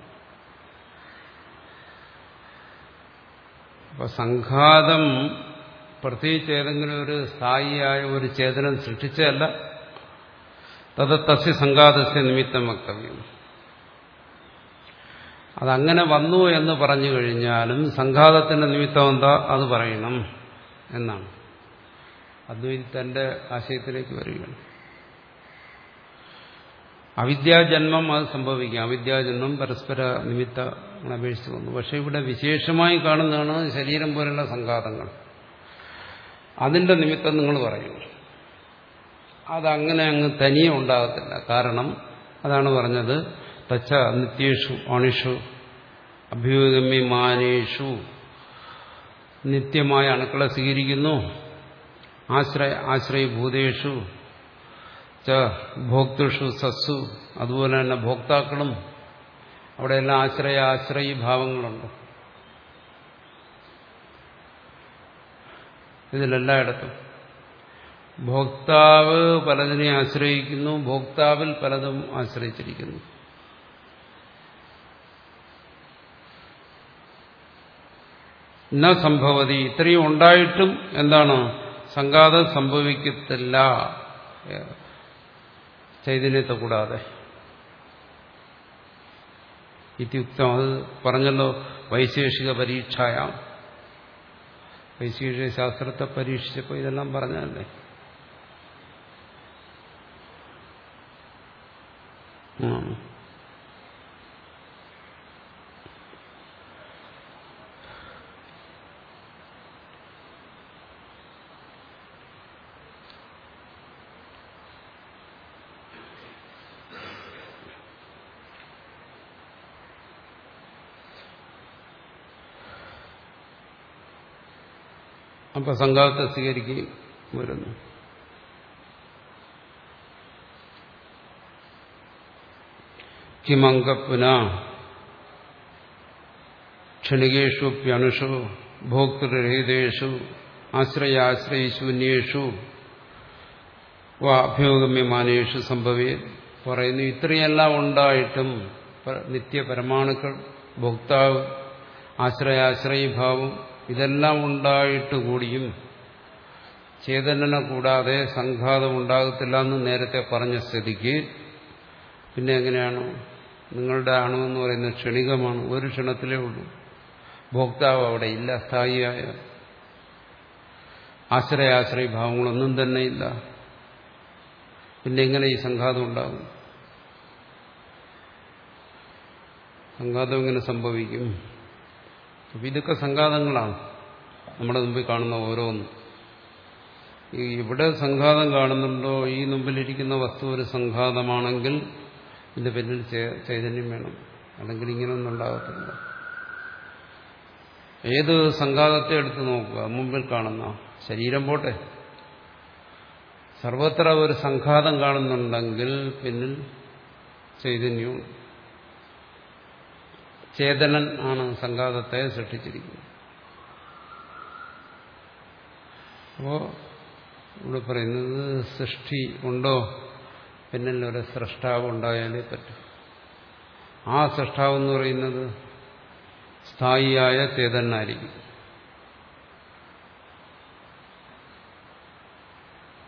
[SPEAKER 1] അപ്പൊ സംഘാതം പ്രത്യേകിച്ച് ഏതെങ്കിലും ഒരു സ്ഥായിയായ ഒരു ചേതനം സൃഷ്ടിച്ചതല്ല. തത് തസ്യ സംഘാതസ്യ നിമിത്തം വക്തവ്യം. അതങ്ങനെ വന്നു എന്ന് പറഞ്ഞു കഴിഞ്ഞാലും സംഘാതത്തിന്റെ നിമിത്തം എന്താ അത് പറയണം എന്നാണ് അദ്വൈതി തന്റെ ആശയത്തിലേക്ക് വരികയാണ്. അവിദ്യാജന്മം അത് സംഭവിക്കാം. അവിദ്യാജന്മം പരസ്പര നിമിത്തങ്ങളെ അപേക്ഷിച്ച് വന്നു. പക്ഷെ ഇവിടെ വിശേഷമായി കാണുന്നതാണ് ശരീരം പോലുള്ള സംഘാതങ്ങൾ. അതിന്റെ നിമിത്തം നിങ്ങൾ പറയുന്നു. അതങ്ങനെ അങ്ങ് തനിയെ ഉണ്ടാകത്തില്ല. കാരണം അതാണ് പറഞ്ഞത്, തച്ച നിത്യേഷു അണിഷു അഭ്യുഗമ്യമാനേഷു. നിത്യമായ അണുക്കളെ സ്വീകരിക്കുന്നു. ആശ്രയ ആശ്രയഭൂതേഷു ച ഭോക്തൃഷു സസ്സു. അതുപോലെ തന്നെ ഭോക്താക്കളും അവിടെയെല്ലാം ആശ്രയ ആശ്രയി ഭാവങ്ങളുണ്ട്. ഇതിലെല്ലായിടത്തും ഭോക്താവ് പലതിനെ ആശ്രയിക്കുന്നു, ഭോക്താവിൽ പലതും ആശ്രയിച്ചിരിക്കുന്നു. ന സംഭവതി. ഇത്രയും ഉണ്ടായിട്ടും എന്താണ് സംഘാതം സംഭവിക്കത്തില്ല ചൈതന്യത്തെ കൂടാതെ. ഇത്യുക്തം അത് പറഞ്ഞല്ലോ. വൈശേഷിക പരീക്ഷായാം. വൈശേഷിക ശാസ്ത്രത്തെ പരീക്ഷിച്ചപ്പോൾ ഇതെല്ലാം പറഞ്ഞല്ലേ. അപ്പൊ സംഘാതത്തെ സ്വീകരിക്കുകയും വരുന്നു. കിമങ്കപ്പുന ക്ഷണികേഷുപ്യണുഷു ഭോക്തൃരഹിതേഷു ആശ്രയാശ്രയശൂന്യേഷു അഭ്യോഗമ്യമാനേഷു സംഭവേ. പറയുന്നു ഇത്രയെല്ലാം ഉണ്ടായിട്ടും നിത്യപരമാണുക്കൾ, ഭോക്താവ്, ആശ്രയാശ്രയീഭാവം ഇതെല്ലാം ഉണ്ടായിട്ട് കൂടിയും ചേതനനെ കൂടാതെ സംഘാതം ഉണ്ടാകത്തില്ല എന്ന് നേരത്തെ പറഞ്ഞ സ്ഥിതിക്ക് പിന്നെ എങ്ങനെയാണ്? നിങ്ങളുടെ അണുവെന്ന് പറയുന്നത് ക്ഷണികമാണ്, ഒരു ക്ഷണത്തിലേ ഉള്ളൂ. ഭോക്താവ് അവിടെ ഇല്ല, സ്ഥായിയായ ആശ്രയാശ്രയ ഭാവങ്ങളൊന്നും തന്നെ ഇല്ല. പിന്നെ എങ്ങനെ ഈ സംഘാതം ഉണ്ടാകും? സംഘാതം എങ്ങനെ സംഭവിക്കും? അപ്പം ഇതൊക്കെ സംഘാതങ്ങളാണ് നമ്മുടെ മുമ്പിൽ കാണുന്ന ഓരോന്നും. ഈ ഇവിടെ സംഘാതം കാണുന്നുണ്ടോ? ഈ മുമ്പിലിരിക്കുന്ന വസ്തു ഒരു സംഘാതമാണെങ്കിൽ ഇതിന്റെ പിന്നിൽ ചൈതന്യം വേണം, അല്ലെങ്കിൽ ഇങ്ങനെയൊന്നും ഉണ്ടാകത്തില്ല. ഏത് സംഘാതത്തെ എടുത്ത് നോക്കുക, മുമ്പിൽ കാണുന്ന ശരീരം പോട്ടെ, സർവത്ര ഒരു സംഘാതം കാണുന്നുണ്ടെങ്കിൽ പിന്നിൽ ചൈതന്യവും. ചേതനൻ ആണ് സംഘാതത്തെ സൃഷ്ടിച്ചിരിക്കുന്നത്. അപ്പോ ഇവിടെ പറയുന്നത് സൃഷ്ടി ഉണ്ടോ? പിന്നിൽ ഒരു സൃഷ്ടാവ് ഉണ്ടായാലേ പറ്റും. ആ സൃഷ്ടാവ് എന്ന് പറയുന്നത് സ്ഥായിയായ ചേതനായിരിക്കും.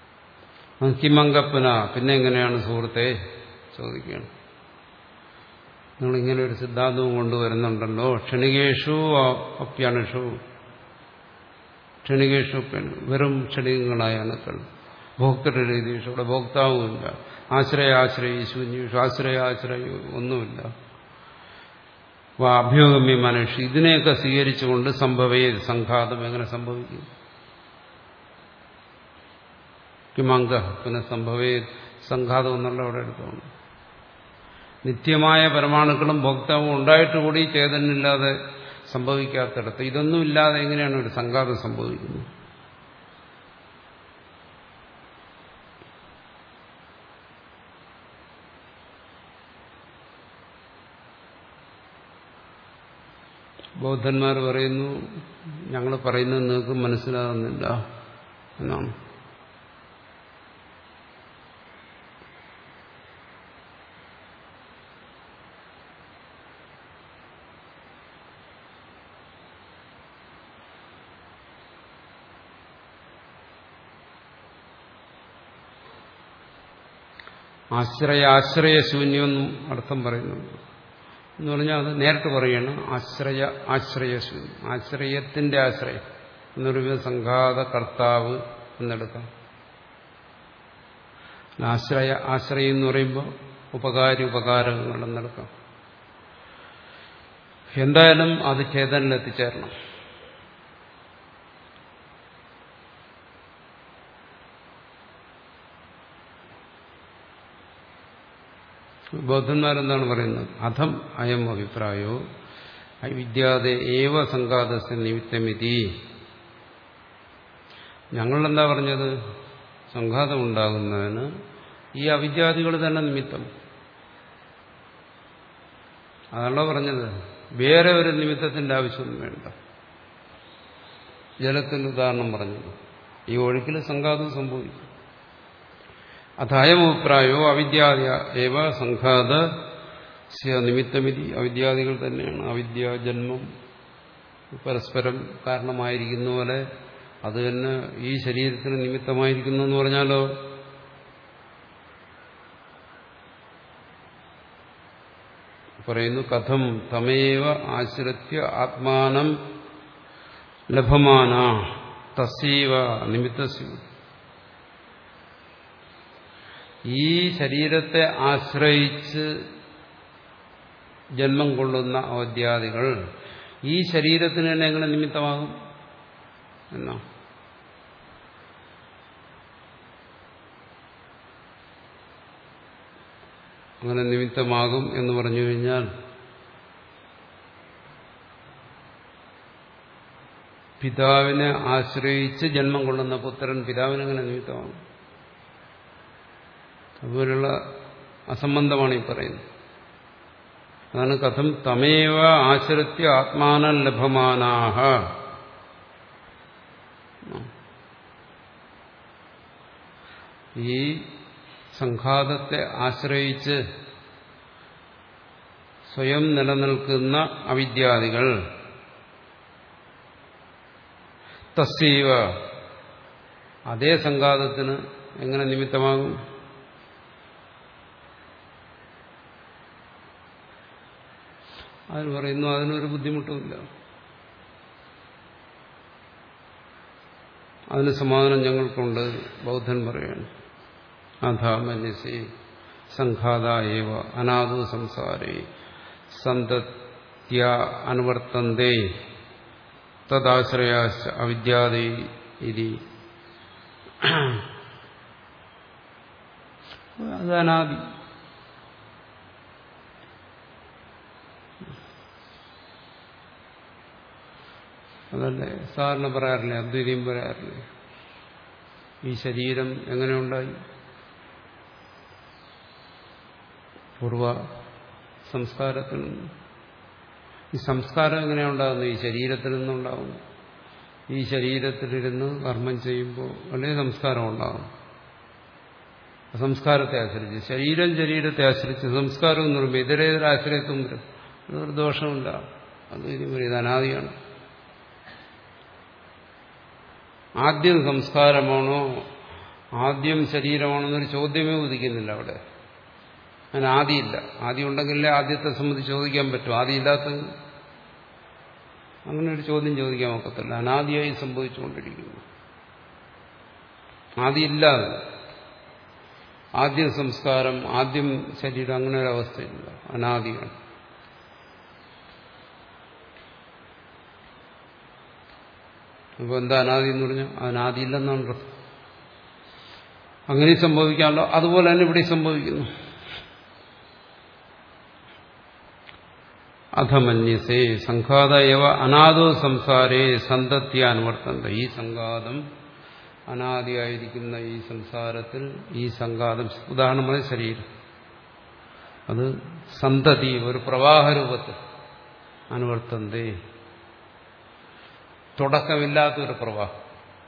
[SPEAKER 1] കിമങ്കപ്പന. പിന്നെ എങ്ങനെയാണ് സുഹൃത്തെ ചോദിക്കുകയാണ്. നിങ്ങളിങ്ങനെ ഒരു സിദ്ധാന്തവും കൊണ്ടുവരുന്നുണ്ടല്ലോ. ക്ഷണികേഷു അപ്യണുഷു, ക്ഷണികേഷു വെറും ക്ഷണികങ്ങളായ അണുക്കൾ. ഭോക്തൃ രീതിഷു, ഇവിടെ ഭോക്താവുമില്ല. ആശ്രയ ആശ്രയി ശൂന്യേഷു, ആശ്രയ ആശ്രയ ഒന്നുമില്ല. അഭ്യോഗമ്യ മനുഷ്യ, ഇതിനെയൊക്കെ സ്വീകരിച്ചുകൊണ്ട് സംഭവേ സംഘാതം എങ്ങനെ സംഭവിക്കും? കിമംഗ പുനഃസംഭവേ സംഘാതം എന്നുള്ള അവിടെ എടുത്തോണ്ട് നിത്യമായ പരമാണുക്കളും ഭോക്താവും ഉണ്ടായിട്ടുകൂടി ചേതനില്ലാതെ സംഭവിക്കാത്തിടത്ത് ഇതൊന്നും ഇല്ലാതെ എങ്ങനെയാണ് ഒരു സംഘാതം സംഭവിക്കുന്നത്? ബൗദ്ധന്മാർ പറയുന്നു, ഞങ്ങൾ പറയുന്നത് നിങ്ങൾക്ക് മനസ്സിലാകുന്നില്ല എന്നാണ്. ആശ്രയ ആശ്രയശൂന്യമെന്നും അർത്ഥം പറയുന്നുണ്ട്. എന്ന് പറഞ്ഞാൽ അത് നേരിട്ട് പറയാണ്, ആശ്രയ ആശ്രയശൂന്യം, ആശ്രയത്തിന്റെ ആശ്രയം എന്നൊരു സംഘാത കർത്താവ് എന്നെടുക്കാം. ആശ്രയ ആശ്രയം എന്ന് പറയുമ്പോൾ ഉപകാരി ഉപകാരങ്ങൾ എന്നെടുക്കാം. എന്തായാലും അത് ചേതനിലെത്തിച്ചേരണം. ബൗദ്ധന്മാരെന്താണ് പറയുന്നത്? അധം അയം അഭിപ്രായോ വിദ്യാതെ ഏവ സംഘാതസ്യ നിമിത്തമിതി. ഞങ്ങളെന്താ പറഞ്ഞത്? സംഘാതം ഉണ്ടാകുന്നതിന് ഈ അവിദ്യാദികൾ തന്നെ നിമിത്തം. അതാണല്ലോ പറഞ്ഞത്. വേറെ ഒരു നിമിത്തത്തിന്റെ ആവശ്യമൊന്നും വേണ്ട. ജലത്തിന് ഉദാഹരണം പറഞ്ഞത്. ഈ ഒഴുക്കിൽ സംഘാതം സംഭവിക്കും. അഥായമഭിപ്രായോ അവിദ്യാദി ഏവ സംഘാത നിമിത്തമിതി. അവിദ്യാദികൾ തന്നെയാണ്. അവിദ്യ ജന്മം പരസ്പരം കാരണമായിരിക്കുന്ന പോലെ അത് തന്നെ ഈ ശരീരത്തിന് നിമിത്തമായിരിക്കുന്നു എന്ന് പറഞ്ഞാലോ പറയുന്നു, കഥം തമേവ ആശ്രിത്യ ആത്മാനം ലഭമാന തസ്സീവ നിമിത്തസ്യ. ഈ ശരീരത്തെ ആശ്രയിച്ച് ജന്മം കൊള്ളുന്ന അവിദ്യാദികൾ ഈ ശരീരത്തിന് തന്നെ എങ്ങനെ നിമിത്തമാകും എന്നാ? അങ്ങനെ നിമിത്തമാകും എന്ന് പറഞ്ഞു കഴിഞ്ഞാൽ പിതാവിനെ ആശ്രയിച്ച് ജന്മം കൊള്ളുന്ന പുത്രൻ പിതാവിനെങ്ങനെ നിമിത്തമാകും? അതുപോലുള്ള അസംബന്ധമാണ് ഈ പറയുന്നത്. അതാണ് കഥം തമേവ ആശ്രിത്യ ആത്മാനം ലഭമാനാഹ. ഈ സംഘാതത്തെ ആശ്രയിച്ച് സ്വയം നിലനിൽക്കുന്ന അവിദ്യാദികൾ തസ്സീവ അതേ സംഘാതത്തിന് എങ്ങനെ നിമിത്തമാകും? അതിന് പറയുന്നു, അതിനൊരു ബുദ്ധിമുട്ടുമില്ല. അതിന് സമാധാനം ഞങ്ങൾക്കുണ്ട്. ബൗദ്ധൻ പറയാണ്, അഥാ മനസി സംഘാത ഏവ അനാദു സംസാരേ സന്തത്യ അനുവർത്തന്തേ തദാശ്രയാശ്ച അവിദ്യാദി ഇതി. അത് അനാദി. അതല്ലേ സാധാരണ പറയാറില്ലേ, അദ്വൈതം പറയാറില്ലേ, ഈ ശരീരം എങ്ങനെ ഉണ്ടായി? പൂർവ സംസ്കാരത്തിൽ നിന്ന്. ഈ സംസ്കാരം എങ്ങനെയാണ് ഉണ്ടാകുന്നത്? ഈ ശരീരത്തിൽ നിന്നുണ്ടാകും. ഈ ശരീരത്തിലിരുന്ന് കർമ്മം ചെയ്യുമ്പോൾ വളരെ സംസ്കാരം ഉണ്ടാകും. സംസ്കാരത്തെ ആശ്രയിച്ച് ശരീരം ശരീരത്തെ ആശ്രയിച്ച് സംസ്കാരം എന്ന് പറയുമ്പോൾ ഇതരേതര ആശ്രയത്വം വരും. അതൊരു ദോഷമില്ല. അത് ഇനി പറയും അനാദിയാണ്. ആദ്യം സംസ്കാരമാണോ ആദ്യം ശരീരമാണോ എന്നൊരു ചോദ്യമേ ഉദിക്കുന്നില്ല അവിടെ. അതിന് ആദിയില്ല. ആദി ഉണ്ടെങ്കിലേ ആദ്യത്തെ സംബന്ധിച്ച് ചോദിക്കാൻ പറ്റും. ആദിയില്ലാത്തത് അങ്ങനെ ഒരു ചോദ്യം ചോദിക്കാൻ ഒക്കത്തില്ല. അനാദിയായി സംഭവിച്ചുകൊണ്ടിരിക്കുന്നു. ആദിയില്ലാതെ ആദ്യം സംസ്കാരം, ആദ്യം ശരീരം, അങ്ങനെ ഒരു അവസ്ഥയില്ല. അനാദിയാണ്. അപ്പോൾ എന്താ അനാദി എന്ന് പറഞ്ഞാൽ അനാദിയില്ലെന്നാണ്. അങ്ങനെ സംഭവിക്കാമല്ലോ. അതുപോലെ തന്നെ ഇവിടെ സംഭവിക്കുന്നു. അധമന്യസേ സംഘാത ഏവ അനാദോ സംസാരേ സന്തത്യാനുവർത്തന്ത. ഈ സംഘാതം, അനാദിയായിരിക്കുന്ന ഈ സംസാരത്തിൽ ഈ സംഘാതം, ഉദാഹരണമായി ശരീരം, അത് സന്തതി, ഒരു പ്രവാഹരൂപത്തിൽ അനുവർത്തന്തേ, തുടക്കമില്ലാത്തൊരു പ്രവാഹം.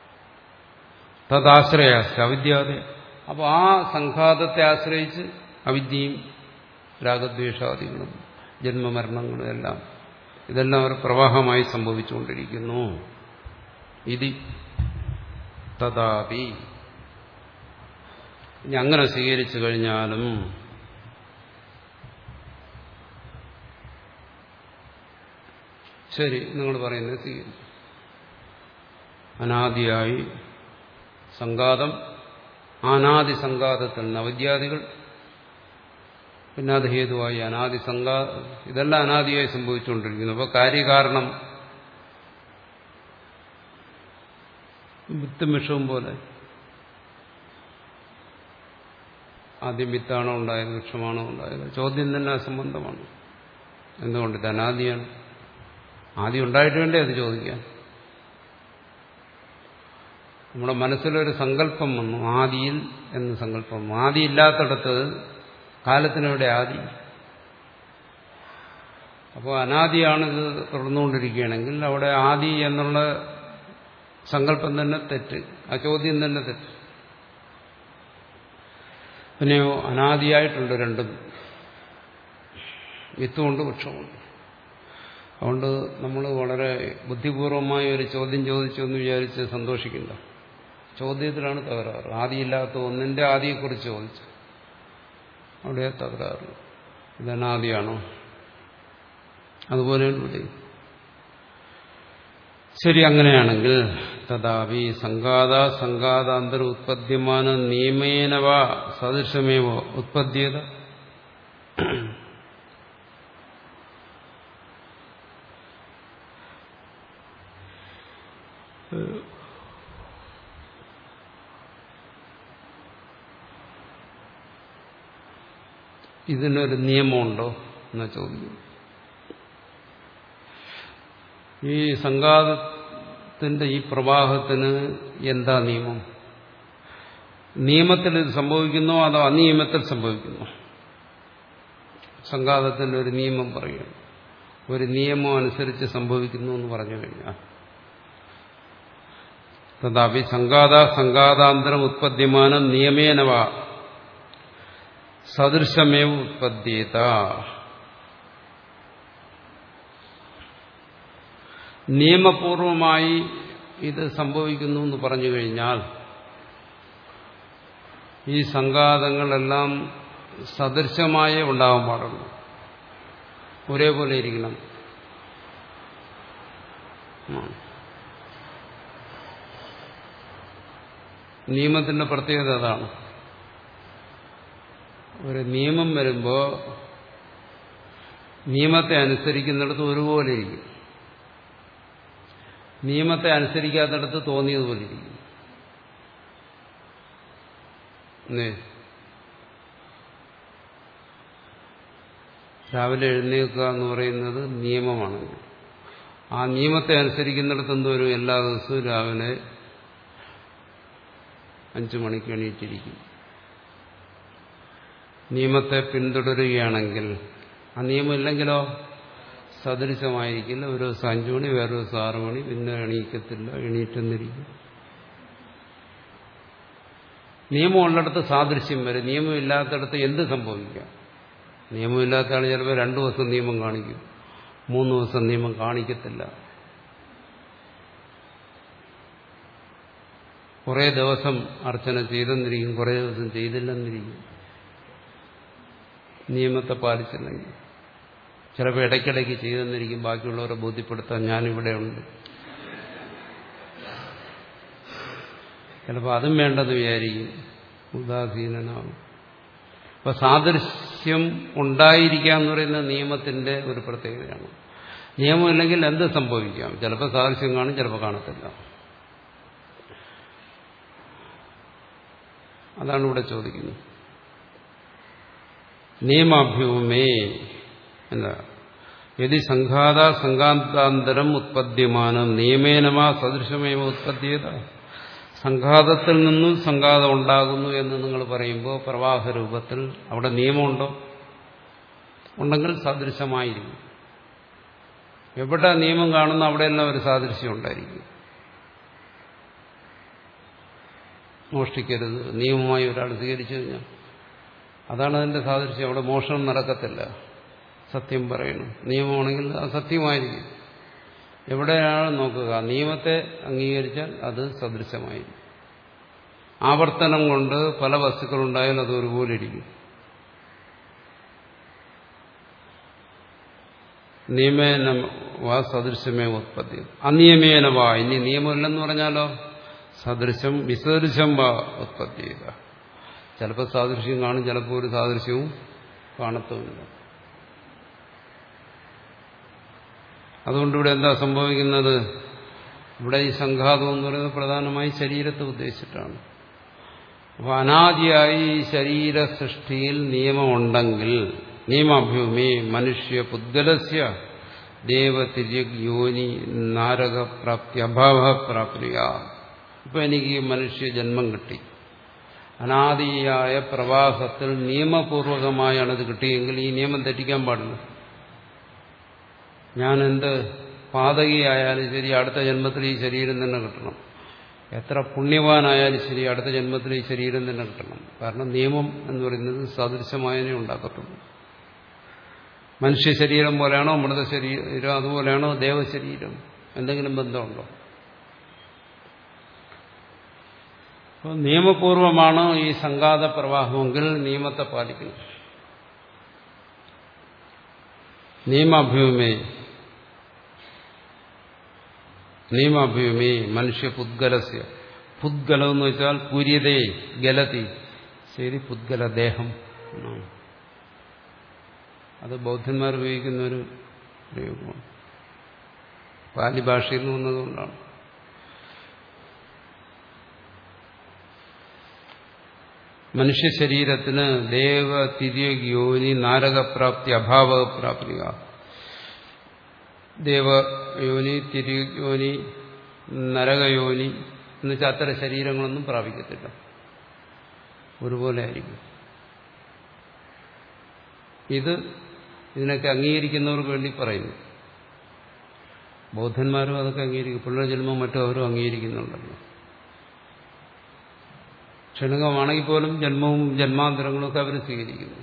[SPEAKER 1] തദാശ്രയാശ അവിദ്യാതെ. അപ്പോൾ ആ സംഘാതത്തെ ആശ്രയിച്ച് അവിദ്യയും രാഗദ്വേഷാദികളും ജന്മമരണങ്ങളും എല്ലാം, ഇതെല്ലാം ഒരു പ്രവാഹമായി സംഭവിച്ചുകൊണ്ടിരിക്കുന്നു. ഇതി തഥാപി. ഇനി അങ്ങനെ സ്വീകരിച്ചു കഴിഞ്ഞാലും ശരി, നിങ്ങൾ പറയുന്നത് സ്വീകരിച്ചു. അനാദിയായി സംഘാതം, അനാദി സംഘാതത്തിൽ നിന്ന് അവിദ്യാദികൾ, പിന്നെ അത് ഹേതുവായി അനാദി സംഘാ, ഇതെല്ലാം അനാദിയായി സംഭവിച്ചുകൊണ്ടിരിക്കുന്നു. അപ്പോൾ കാര്യകാരണം വിത്തും വിഷവും പോലെ. ആദ്യം വിത്താണോ ഉണ്ടായത്, വൃക്ഷമാണോ ഉണ്ടായത്? ചോദ്യം തന്നെ അസംബന്ധമാണ്. എന്തുകൊണ്ട്? ഇത് അനാദിയാണ്. ആദ്യം ഉണ്ടായിട്ട് വേണ്ടേ അത് ചോദിക്കാൻ. നമ്മുടെ മനസ്സിലൊരു സങ്കല്പം വന്നു, ആദിയിൽ എന്ന് സങ്കല്പം. ആദിയില്ലാത്തടത്ത് കാലത്തിനെവിടെ ആദി? അപ്പോൾ അനാദിയാണിത് തുടർന്നുകൊണ്ടിരിക്കുകയാണെങ്കിൽ അവിടെ ആദി എന്നുള്ള സങ്കല്പം തന്നെ തെറ്റ്, ആ ചോദ്യം തന്നെ തെറ്റ്. പിന്നെയോ അനാദിയായിട്ടുണ്ട് രണ്ടും, വിത്തുമുണ്ട് വൃക്ഷമുണ്ട്. അതുകൊണ്ട് നമ്മൾ വളരെ ബുദ്ധിപൂർവമായ ഒരു ചോദ്യം ചോദിച്ചു എന്ന് വിചാരിച്ച് സന്തോഷിക്കില്ല. ചോദ്യത്തിലാണ് തകരാറ്. ആദിയില്ലാത്ത ഒന്നിന്റെ ആദിയെക്കുറിച്ച് ചോദിച്ചു, അവിടെ തകരാറ്. ഇത് അനാദിയാണോ? അതുപോലെയാണ് ഇവിടെ. ശരി, അങ്ങനെയാണെങ്കിൽ തഥാപി സംഘാത സംഘാതാന്തര ഉത്പദ്യമാന നിയമേനവ സദൃശമേവ ഉത്പദ്യത. ഇതിനൊരു നിയമമുണ്ടോ എന്നാ ചോദിക്കും. ഈ സംഘാതത്തിന്റെ ഈ പ്രവാഹത്തിന് എന്താ നിയമം? നിയമത്തിൽ ഇത് സംഭവിക്കുന്നോ അതോ അനിയമത്തിൽ സംഭവിക്കുന്നോ? സംഘാതത്തിന്റെ ഒരു നിയമം പറയുകയാണ്. ഒരു നിയമം അനുസരിച്ച് സംഭവിക്കുന്നു എന്ന് പറഞ്ഞു കഴിഞ്ഞാൽ തഥാപി സംഘാത സംഘാതാന്തരം ഉത്പദ്യമാനം നിയമേനവ സദൃശമേവ ഉത്പദ്യേത. നിയമപൂർവമായി ഇത് സംഭവിക്കുന്നു എന്ന് പറഞ്ഞു കഴിഞ്ഞാൽ ഈ സംഘാതങ്ങളെല്ലാം സദൃശമായേ ഉണ്ടാവാൻ പാടുള്ളൂ, ഒരേപോലെ ഇരിക്കണം. നിയമത്തിന്റെ പ്രത്യേകത അതാണ്. ഒരു നിയമം വരുമ്പോൾ നിയമത്തെ അനുസരിക്കുന്നിടത്ത് ഒരുപോലെ ഇരിക്കും, നിയമത്തെ അനുസരിക്കാത്തിടത്ത് തോന്നിയതുപോലെ ഇരിക്കും. രാവിലെ എഴുന്നേൽക്കുക എന്ന് പറയുന്നത് നിയമമാണ്. ആ നിയമത്തെ അനുസരിക്കുന്നിടത്ത് എന്തോരും എല്ലാ ദിവസവും രാവിലെ അഞ്ചു മണിക്ക് എണീറ്റിരിക്കും. നിയമത്തെ പിന്തുടരുകയാണെങ്കിൽ, ആ നിയമം ഇല്ലെങ്കിലോ സദൃശമായിരിക്കില്ല. ഒരു ദിവസം അഞ്ചു മണി, വേറെ ദിവസം ആറു മണി, പിന്നെ എണീക്കത്തില്ല, എണീറ്റെന്നിരിക്കും. നിയമം ഉള്ളിടത്ത് സാദൃശ്യം വരും, നിയമം ഇല്ലാത്തടത്ത് എന്ത് സംഭവിക്കാം? നിയമമില്ലാത്ത ആൾ ചിലപ്പോൾ രണ്ടു ദിവസം നിയമം കാണിക്കും, മൂന്ന് ദിവസം നിയമം കാണിക്കത്തില്ല. കുറേ ദിവസം അർച്ചന ചെയ്തെന്നിരിക്കും, കുറേ ദിവസം ചെയ്തില്ലെന്നിരിക്കും. നിയമത്തെ പാലിച്ചില്ലെങ്കിൽ. ചിലപ്പോൾ ഇടയ്ക്കിടയ്ക്ക് ചെയ്തെന്നിരിക്കും ബാക്കിയുള്ളവരെ ബോധ്യപ്പെടുത്താൻ ഞാനിവിടെയുണ്ട്. ചിലപ്പോൾ അതും വേണ്ടെന്ന് വിചാരിക്കും, ഉദാസീനനാകും. അപ്പൊ സാദൃശ്യം ഉണ്ടായിരിക്കുക എന്ന് പറയുന്നത് നിയമത്തിന്റെ ഒരു പ്രത്യേകതയാണ്. നിയമമില്ലെങ്കിൽ എന്ത് സംഭവിക്കാം? ചിലപ്പോൾ സാദൃശ്യം കാണും, ചിലപ്പോൾ കാണത്തില്ല. അതാണ് ഇവിടെ ചോദിക്കുന്നത്. നിയമാഭ്യൂമേ എന്താ യദി സംഘാത സംഘാതാന്തരം ഉത്പദ്യമാനം നിയമേനമാ സദൃശമേവ ഉത്പദ്യത. സംഘാതത്തിൽ നിന്നും സംഘാതം ഉണ്ടാകുന്നു എന്ന് നിങ്ങൾ പറയുമ്പോൾ പ്രവാഹ രൂപത്തിൽ അവിടെ നിയമമുണ്ടോ? ഉണ്ടെങ്കിൽ സാദൃശ്യമായിരിക്കും. എവിടെ നിയമം കാണുന്ന അവിടെയെല്ലാം ഒരു സാദൃശ്യം ഉണ്ടായിരിക്കും. മോഷ്ടിക്കരുത് നിയമമായി ഒരാൾ സ്വീകരിച്ചു കഴിഞ്ഞാൽ അതാണ് അതിന്റെ സാദൃശ്യം. അവിടെ മോഷണം നടക്കത്തില്ല. സത്യം പറയണം. നിയമമാണെങ്കിൽ അത് സത്യമായിരിക്കും. എവിടെയാണ് നോക്കുക? നിയമത്തെ അംഗീകരിച്ചാൽ അത് സദൃശമായിരിക്കും. ആവർത്തനം കൊണ്ട് പല വസ്തുക്കളുണ്ടായാൽ അത് ഒരുപോലെ ഇരിക്കും. നിയമേന വാ സദൃശമേ ഉത്പത്തി അനിയമേന വാ. ഇനി നിയമമില്ലെന്ന് പറഞ്ഞാലോ സദൃശം വിസദൃശം വാ ഉത്പത്തി ചെയ്ത. ചിലപ്പോൾ സാദൃശ്യം കാണും, ചിലപ്പോൾ ഒരു സാദൃശ്യവും കാണത്തുമില്ല. അതുകൊണ്ട് ഇവിടെ എന്താ സംഭവിക്കുന്നത്? ഇവിടെ ഈ സംഘാതം എന്ന് പറയുന്നത് പ്രധാനമായി ശരീരത്തെ ഉദ്ദേശിച്ചിട്ടാണ്. അപ്പോൾ അനാദിയായി ഈ ശരീര സൃഷ്ടിയിൽ നിയമമുണ്ടെങ്കിൽ നിയമാഭ്യൂമി മനുഷ്യ പുദ്ഗലസ്യ ദേവതിര്യക് യോനി നാരകപ്രാപ്തി അഭാവപ്രാപ്തിയ. ഇപ്പൊ എനിക്ക് ഈ മനുഷ്യ ജന്മം കിട്ടി. അനാദിയായ പ്രവാഹത്തിൽ നിയമപൂർവകമായാണ് ഇത് കിട്ടിയെങ്കിൽ ഈ നിയമം തെറ്റിക്കാൻ പാടില്ല. ഞാൻ എന്ത് പാതകിയായാലും ശരി അടുത്ത ജന്മത്തിൽ ഈ ശരീരം തന്നെ കിട്ടണം. എത്ര പുണ്യവാനായാലും ശരി അടുത്ത ജന്മത്തിൽ ഈ ശരീരം തന്നെ കിട്ടണം. കാരണം നിയമം എന്ന് പറയുന്നത് സദൃശമായതിനെ ഉണ്ടാക്കത്തുള്ളൂ. മനുഷ്യ ശരീരം പോലെയാണോ മൃത ശരീരം, അതുപോലെയാണോ ദേവശരീരം? എന്തെങ്കിലും ബന്ധമുണ്ടോ? അപ്പോൾ നിയമപൂർവമാണ് ഈ സംഘാത പ്രവാഹമെങ്കിൽ നിയമത്തെ പാലിക്കണം. നിയമാഭ്യൂമേ നിയമാഭ്യൂമേ മനുഷ്യ പുദ്ഗലസ്യ. പുദ്ഗലം എന്ന് വെച്ചാൽ പുര്യതേ ഗലതി. ശരി, പുദ്ഗല ദേഹം എന്നാണ്. അത് ബൗദ്ധന്മാർ ഉപയോഗിക്കുന്ന ഒരു പ്രയോഗമാണ്. പാലി ഭാഷയിൽ നിന്ന് വന്നതുകൊണ്ടാണ്. മനുഷ്യ ശരീരത്തിന് ദേവ തിര്യയോനി നാരകപ്രാപ്തി അഭാവപ്രാപ്തിക. ദേവയോനി തിര്യയോനി നരകയോനി എന്ന് വെച്ചാൽ അത്തരം ശരീരങ്ങളൊന്നും പ്രാപിക്കത്തില്ല. ഒരുപോലെ ആയിരിക്കും. ഇത് ഇതിനൊക്കെ അംഗീകരിക്കുന്നവർക്ക് വേണ്ടി പറയുന്നു. ബൗദ്ധന്മാരും അതൊക്കെ അംഗീകരിക്കും. പുനർജന്മം മറ്റും അവരും അംഗീകരിക്കുന്നുണ്ടല്ലോ. ക്ഷണികമാണെങ്കിൽ പോലും ജന്മവും ജന്മാന്തരങ്ങളും ഒക്കെ അവർ സ്വീകരിക്കുന്നു.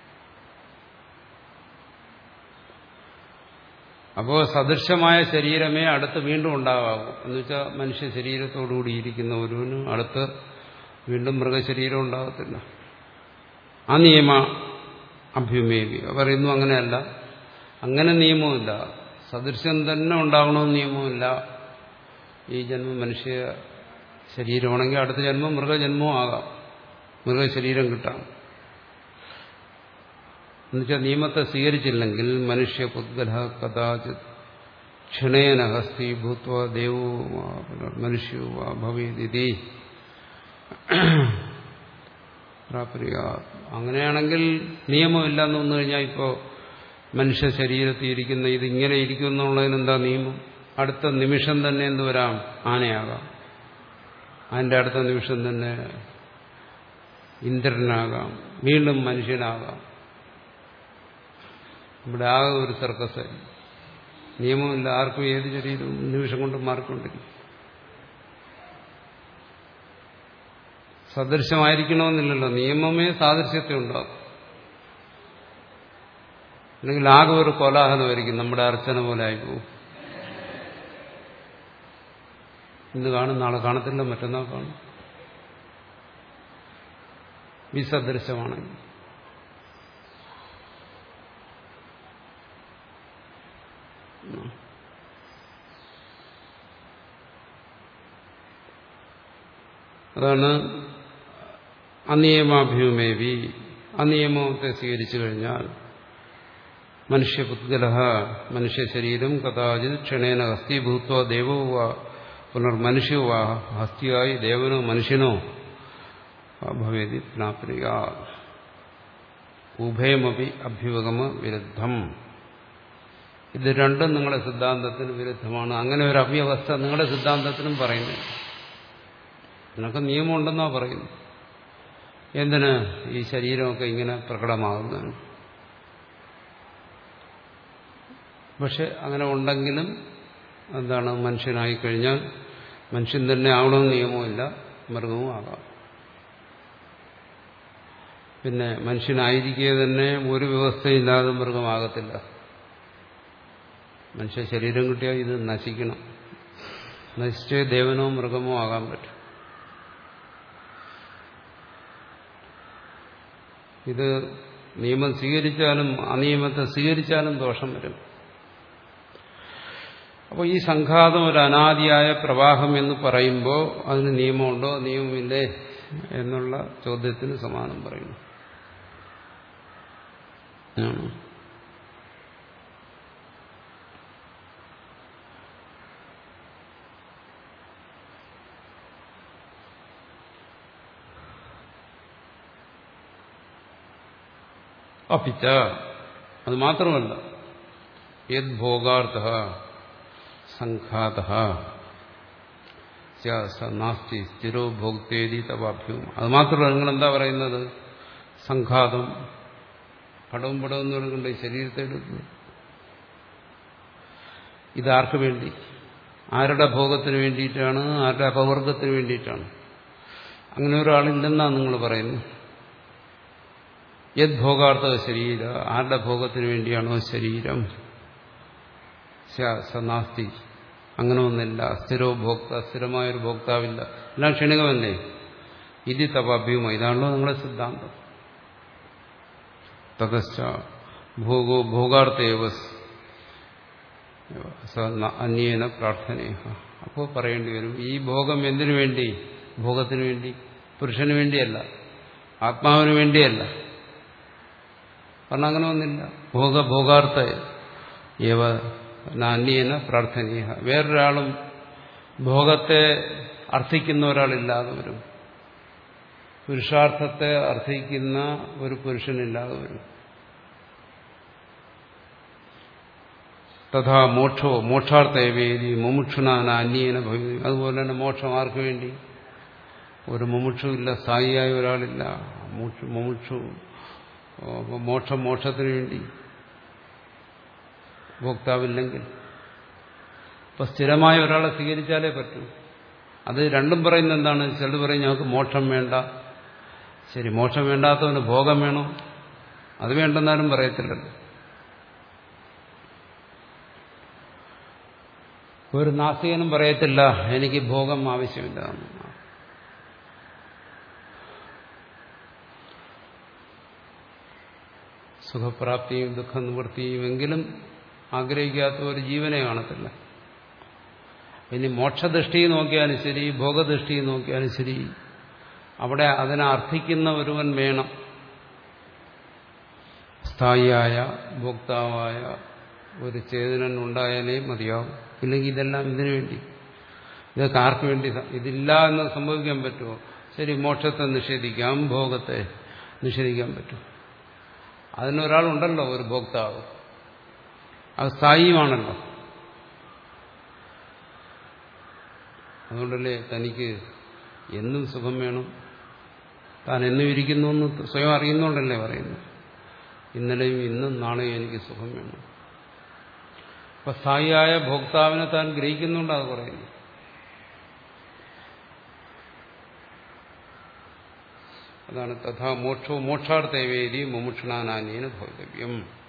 [SPEAKER 1] അപ്പോൾ സദൃശമായ ശരീരമേ അടുത്ത് വീണ്ടും ഉണ്ടാകാവൂ. എന്നുവെച്ചാൽ മനുഷ്യ ശരീരത്തോടുകൂടി ഇരിക്കുന്ന ഒരുവന് അടുത്ത് വീണ്ടും മൃഗശരീരം ഉണ്ടാകത്തില്ല. ആ നിയമ അഭ്യുമേവി പറയുന്നു. അങ്ങനെയല്ല, അങ്ങനെ നിയമമില്ല. സദൃശ്യം തന്നെ ഉണ്ടാകണമെന്ന് നിയമമില്ല. ഈ ജന്മം മനുഷ്യ ശരീരമാണെങ്കിൽ അടുത്ത ജന്മം മൃഗജന്മവും ആകാം, മൃഗശരീരം കിട്ടാം. എന്നുവെച്ചാൽ നിയമത്തെ സ്വീകരിച്ചില്ലെങ്കിൽ മനുഷ്യ പുദ്ഗല കഥാചിത് ക്ഷണേന ഹസ്തി ഭൂത്വ ദേവോ മനുഷ്യോ ഭവേദിതി പ്രാപ്രിയ. അങ്ങനെയാണെങ്കിൽ നിയമമില്ല എന്ന് വന്നു കഴിഞ്ഞാൽ ഇപ്പോൾ മനുഷ്യ ശരീരത്തിൽ ഇരിക്കുന്ന ഇത് ഇങ്ങനെ ഇരിക്കും എന്നുള്ളതിനെന്താ നിയമം? അടുത്ത നിമിഷം തന്നെ എന്ത് വരാം? ആനയാകാം. അതിൻ്റെ അടുത്ത നിമിഷം തന്നെ ഇന്ദ്രനാകാം, വീണ്ടും മനുഷ്യനാകാം. ഇവിടെ ആകെ ഒരു സർക്കസായി. നിയമമില്ല. ആർക്കും ഏത് ശരീരവും നിമിഷം കൊണ്ട് മാറിക്കൊണ്ടിരിക്കും. സദൃശമായിരിക്കണമെന്നില്ലല്ലോ. നിയമമേ സാദൃശ്യത്തെ ഉണ്ടാകും. അല്ലെങ്കിൽ ആകെ ഒരു കോലാഹലമായിരിക്കും. നമ്മുടെ അർച്ചന പോലെ ആയിപ്പോവും. ഇന്ന് കാണും, നാളെ കാണത്തില്ല, മറ്റന്നാൾ കാണും. വിസദൃശമാണെങ്കിൽ അതാണ് അനിയമാഭ്യൂമേവി. അനിയമത്തെ സ്വീകരിച്ചു കഴിഞ്ഞാൽ മനുഷ്യപുദ്ഗല മനുഷ്യ ശരീരം കഥാചിത് ക്ഷണേന ഹസ്തീഭൂത്വ ദേവോ വാ പുനർമനുഷ്യോ വാ ഹസ്തിയായി ദേവനോ മനുഷ്യനോ ഭവേതി പ്രാപ്രിയ. ഉഭയമപി അഭ്യുപഗമ വിരുദ്ധം. ഇത് രണ്ടും നിങ്ങളുടെ സിദ്ധാന്തത്തിന് വിരുദ്ധമാണ്. അങ്ങനെ ഒരു അവ്യവസ്ഥ നിങ്ങളുടെ സിദ്ധാന്തത്തിനും പറയുന്നു. നിനക്ക് നിയമമുണ്ടെന്നാ പറയുന്നു. എന്തിന് ഈ ശരീരമൊക്കെ ഇങ്ങനെ പ്രകടമാകുന്നതിന്. പക്ഷെ അങ്ങനെ ഉണ്ടെങ്കിലും എന്താണ്, മനുഷ്യനായിക്കഴിഞ്ഞാൽ മനുഷ്യൻ തന്നെ ആവണമെന്ന് നിയമവുമില്ല, മൃഗവും ആകാം. പിന്നെ മനുഷ്യനായിരിക്കെ തന്നെ ഒരു വ്യവസ്ഥയില്ലാതെ മൃഗമാകത്തില്ല. മനുഷ്യ ശരീരം കിട്ടിയാൽ ഇത് നശിക്കണം. നശിച്ചേ ദേവനോ മൃഗമോ ആകാൻ പറ്റും. ഇത് നിയമം സ്വീകരിച്ചാലും അനിയമത്തെ സ്വീകരിച്ചാലും ദോഷം വരും. അപ്പോൾ ഈ സംഘാതം ഒരു അനാദിയായ പ്രവാഹം എന്ന് പറയുമ്പോൾ അതിന് നിയമമുണ്ടോ നിയമമില്ലേ എന്നുള്ള ചോദ്യത്തിന് സമാനം പറയുന്നു. അപ്പിച്ച അത് മാത്രമല്ല, യത് ഭോഗാർത്ഥ സംഘാത നാസ്തി സ്ഥിരോ ഭോക്തേതി തവാഭ്യം. അത് മാത്രമല്ല, നിങ്ങളെന്താ പറയുന്നത്? സംഘാതം പടവും പടവും എന്ന് പറയുന്നുണ്ട്, ശരീരത്തെ എടുക്കുന്നു. ഇതാർക്ക് വേണ്ടി? ആരുടെ ഭോഗത്തിന് വേണ്ടിയിട്ടാണ്? ആരുടെ അപവർഗത്തിന് വേണ്ടിയിട്ടാണ്? അങ്ങനെ ഒരാളില്ലെന്നാണ് നിങ്ങൾ പറയുന്നു. യത് ഭോഗാർത്ഥ ശരീര, ആരുടെ ഭോഗത്തിന് വേണ്ടിയാണോ ശരീരം? നാസ്തി, അങ്ങനെ ഒന്നില്ല. സ്ഥിരോ ഭോക്ത, സ്ഥിരമായൊരു ഭോക്താവില്ല, എല്ലാം ക്ഷണികമല്ലേ? ഇത് തവാഭ്യൂമ, ഇതാണല്ലോ നിങ്ങളുടെ സിദ്ധാന്തം. തതശ്ച ഭോഗോ ഭോഗാർത്ഥേവ അന്യേന പ്രാർത്ഥനേഹ. അപ്പോൾ പറയേണ്ടി വരും, ഈ ഭോഗം എന്തിനു വേണ്ടി? ഭോഗത്തിന് വേണ്ടി, പുരുഷന് വേണ്ടിയല്ല, ആത്മാവിന് വേണ്ടിയല്ല. കാരണം അങ്ങനെ ഒന്നില്ല. ഭോഗ ഭോഗാർത്ഥ ഏവ അന്യേന പ്രാർത്ഥനീയ. വേറൊരാളും ഭോഗത്തെ അർത്ഥിക്കുന്ന ഒരാളില്ലാതെ വരും, പുരുഷാർത്ഥത്തെ അർത്ഥിക്കുന്ന ഒരു പുരുഷനില്ലാതെ വരും. തഥാ മോക്ഷോ മോക്ഷാർത്ഥേവേദി മുമുക്ഷുനാന അന്യേന ഭവതി. അതുപോലെ തന്നെ മോക്ഷം ആർക്ക് വേണ്ടി? ഒരു മുമുക്ഷുവില്ല, സ്ഥായിയായ ഒരാളില്ല. മുമുക്ഷു മോക്ഷം മോക്ഷത്തിന് വേണ്ടി, ഭോക്താവില്ലെങ്കിൽ. അപ്പൊ സ്ഥിരമായ ഒരാളെ സ്വീകരിച്ചാലേ പറ്റൂ. അത് രണ്ടും പറയുന്നത് എന്താണ്? ചിലത് പറയും ഞങ്ങൾക്ക് മോക്ഷം വേണ്ട. ശരി, മോക്ഷം വേണ്ടാത്തവന് ഭോഗം വേണോ? അത് വേണ്ടെന്നാലും പറയത്തില്ലല്ലോ. ഒരു നാസ്തികനും പറയത്തില്ല എനിക്ക് ഭോഗം ആവശ്യമില്ല. സുഖപ്രാപ്തിയും ദുഃഖ നിവൃത്തിയും എങ്കിലും ആഗ്രഹിക്കാത്ത ഒരു ജീവനെ കാണത്തില്ല. ഇനി മോക്ഷദൃഷ്ടി നോക്കിയാലും ശരി, ഭോഗദൃഷ്ടി നോക്കിയാലും ശരി, അവിടെ അതിനെ അർത്ഥിക്കുന്ന ഒരുവൻ വേണം. സ്ഥായിയായ ഭോക്താവായ ഒരു ചേതനൻ ഉണ്ടായാലേ മതിയാവും. ഇല്ലെങ്കിൽ ഇതെല്ലാം ഇതിനു വേണ്ടി, ഇതൊക്കെ ആർക്ക് വേണ്ടി? ഇതില്ല എന്ന് സംഭവിക്കാൻ പറ്റുമോ? ശരി, മോക്ഷത്തെ നിഷേധിക്കാം, ഭോഗത്തെ നിഷേധിക്കാൻ പറ്റും. അതിനൊരാളുണ്ടല്ലോ, ഒരു ഭോക്താവ്, അത് സ്ഥായിയുമാണല്ലോ. അതുകൊണ്ടല്ലേ തനിക്ക് എന്നും സുഖം വേണം, താൻ എന്നും ഇരിക്കുന്നു എന്ന് സ്വയം അറിയുന്നുണ്ടല്ലേ പറയുന്നു. ഇന്നലെയും ഇന്നും നാളെയും എനിക്ക് സുഖം വേണം. അപ്പൊ സ്ഥായിയായ ഭോക്താവിനെ താൻ ഗ്രഹിക്കുന്നുണ്ട്, അത് പറയുന്നു. അതാണ് തഥാ മോക്ഷോ മോക്ഷാർത്ഥേവേദി മുമുക്ഷണാനാന്യേന ഭവിതവ്യം.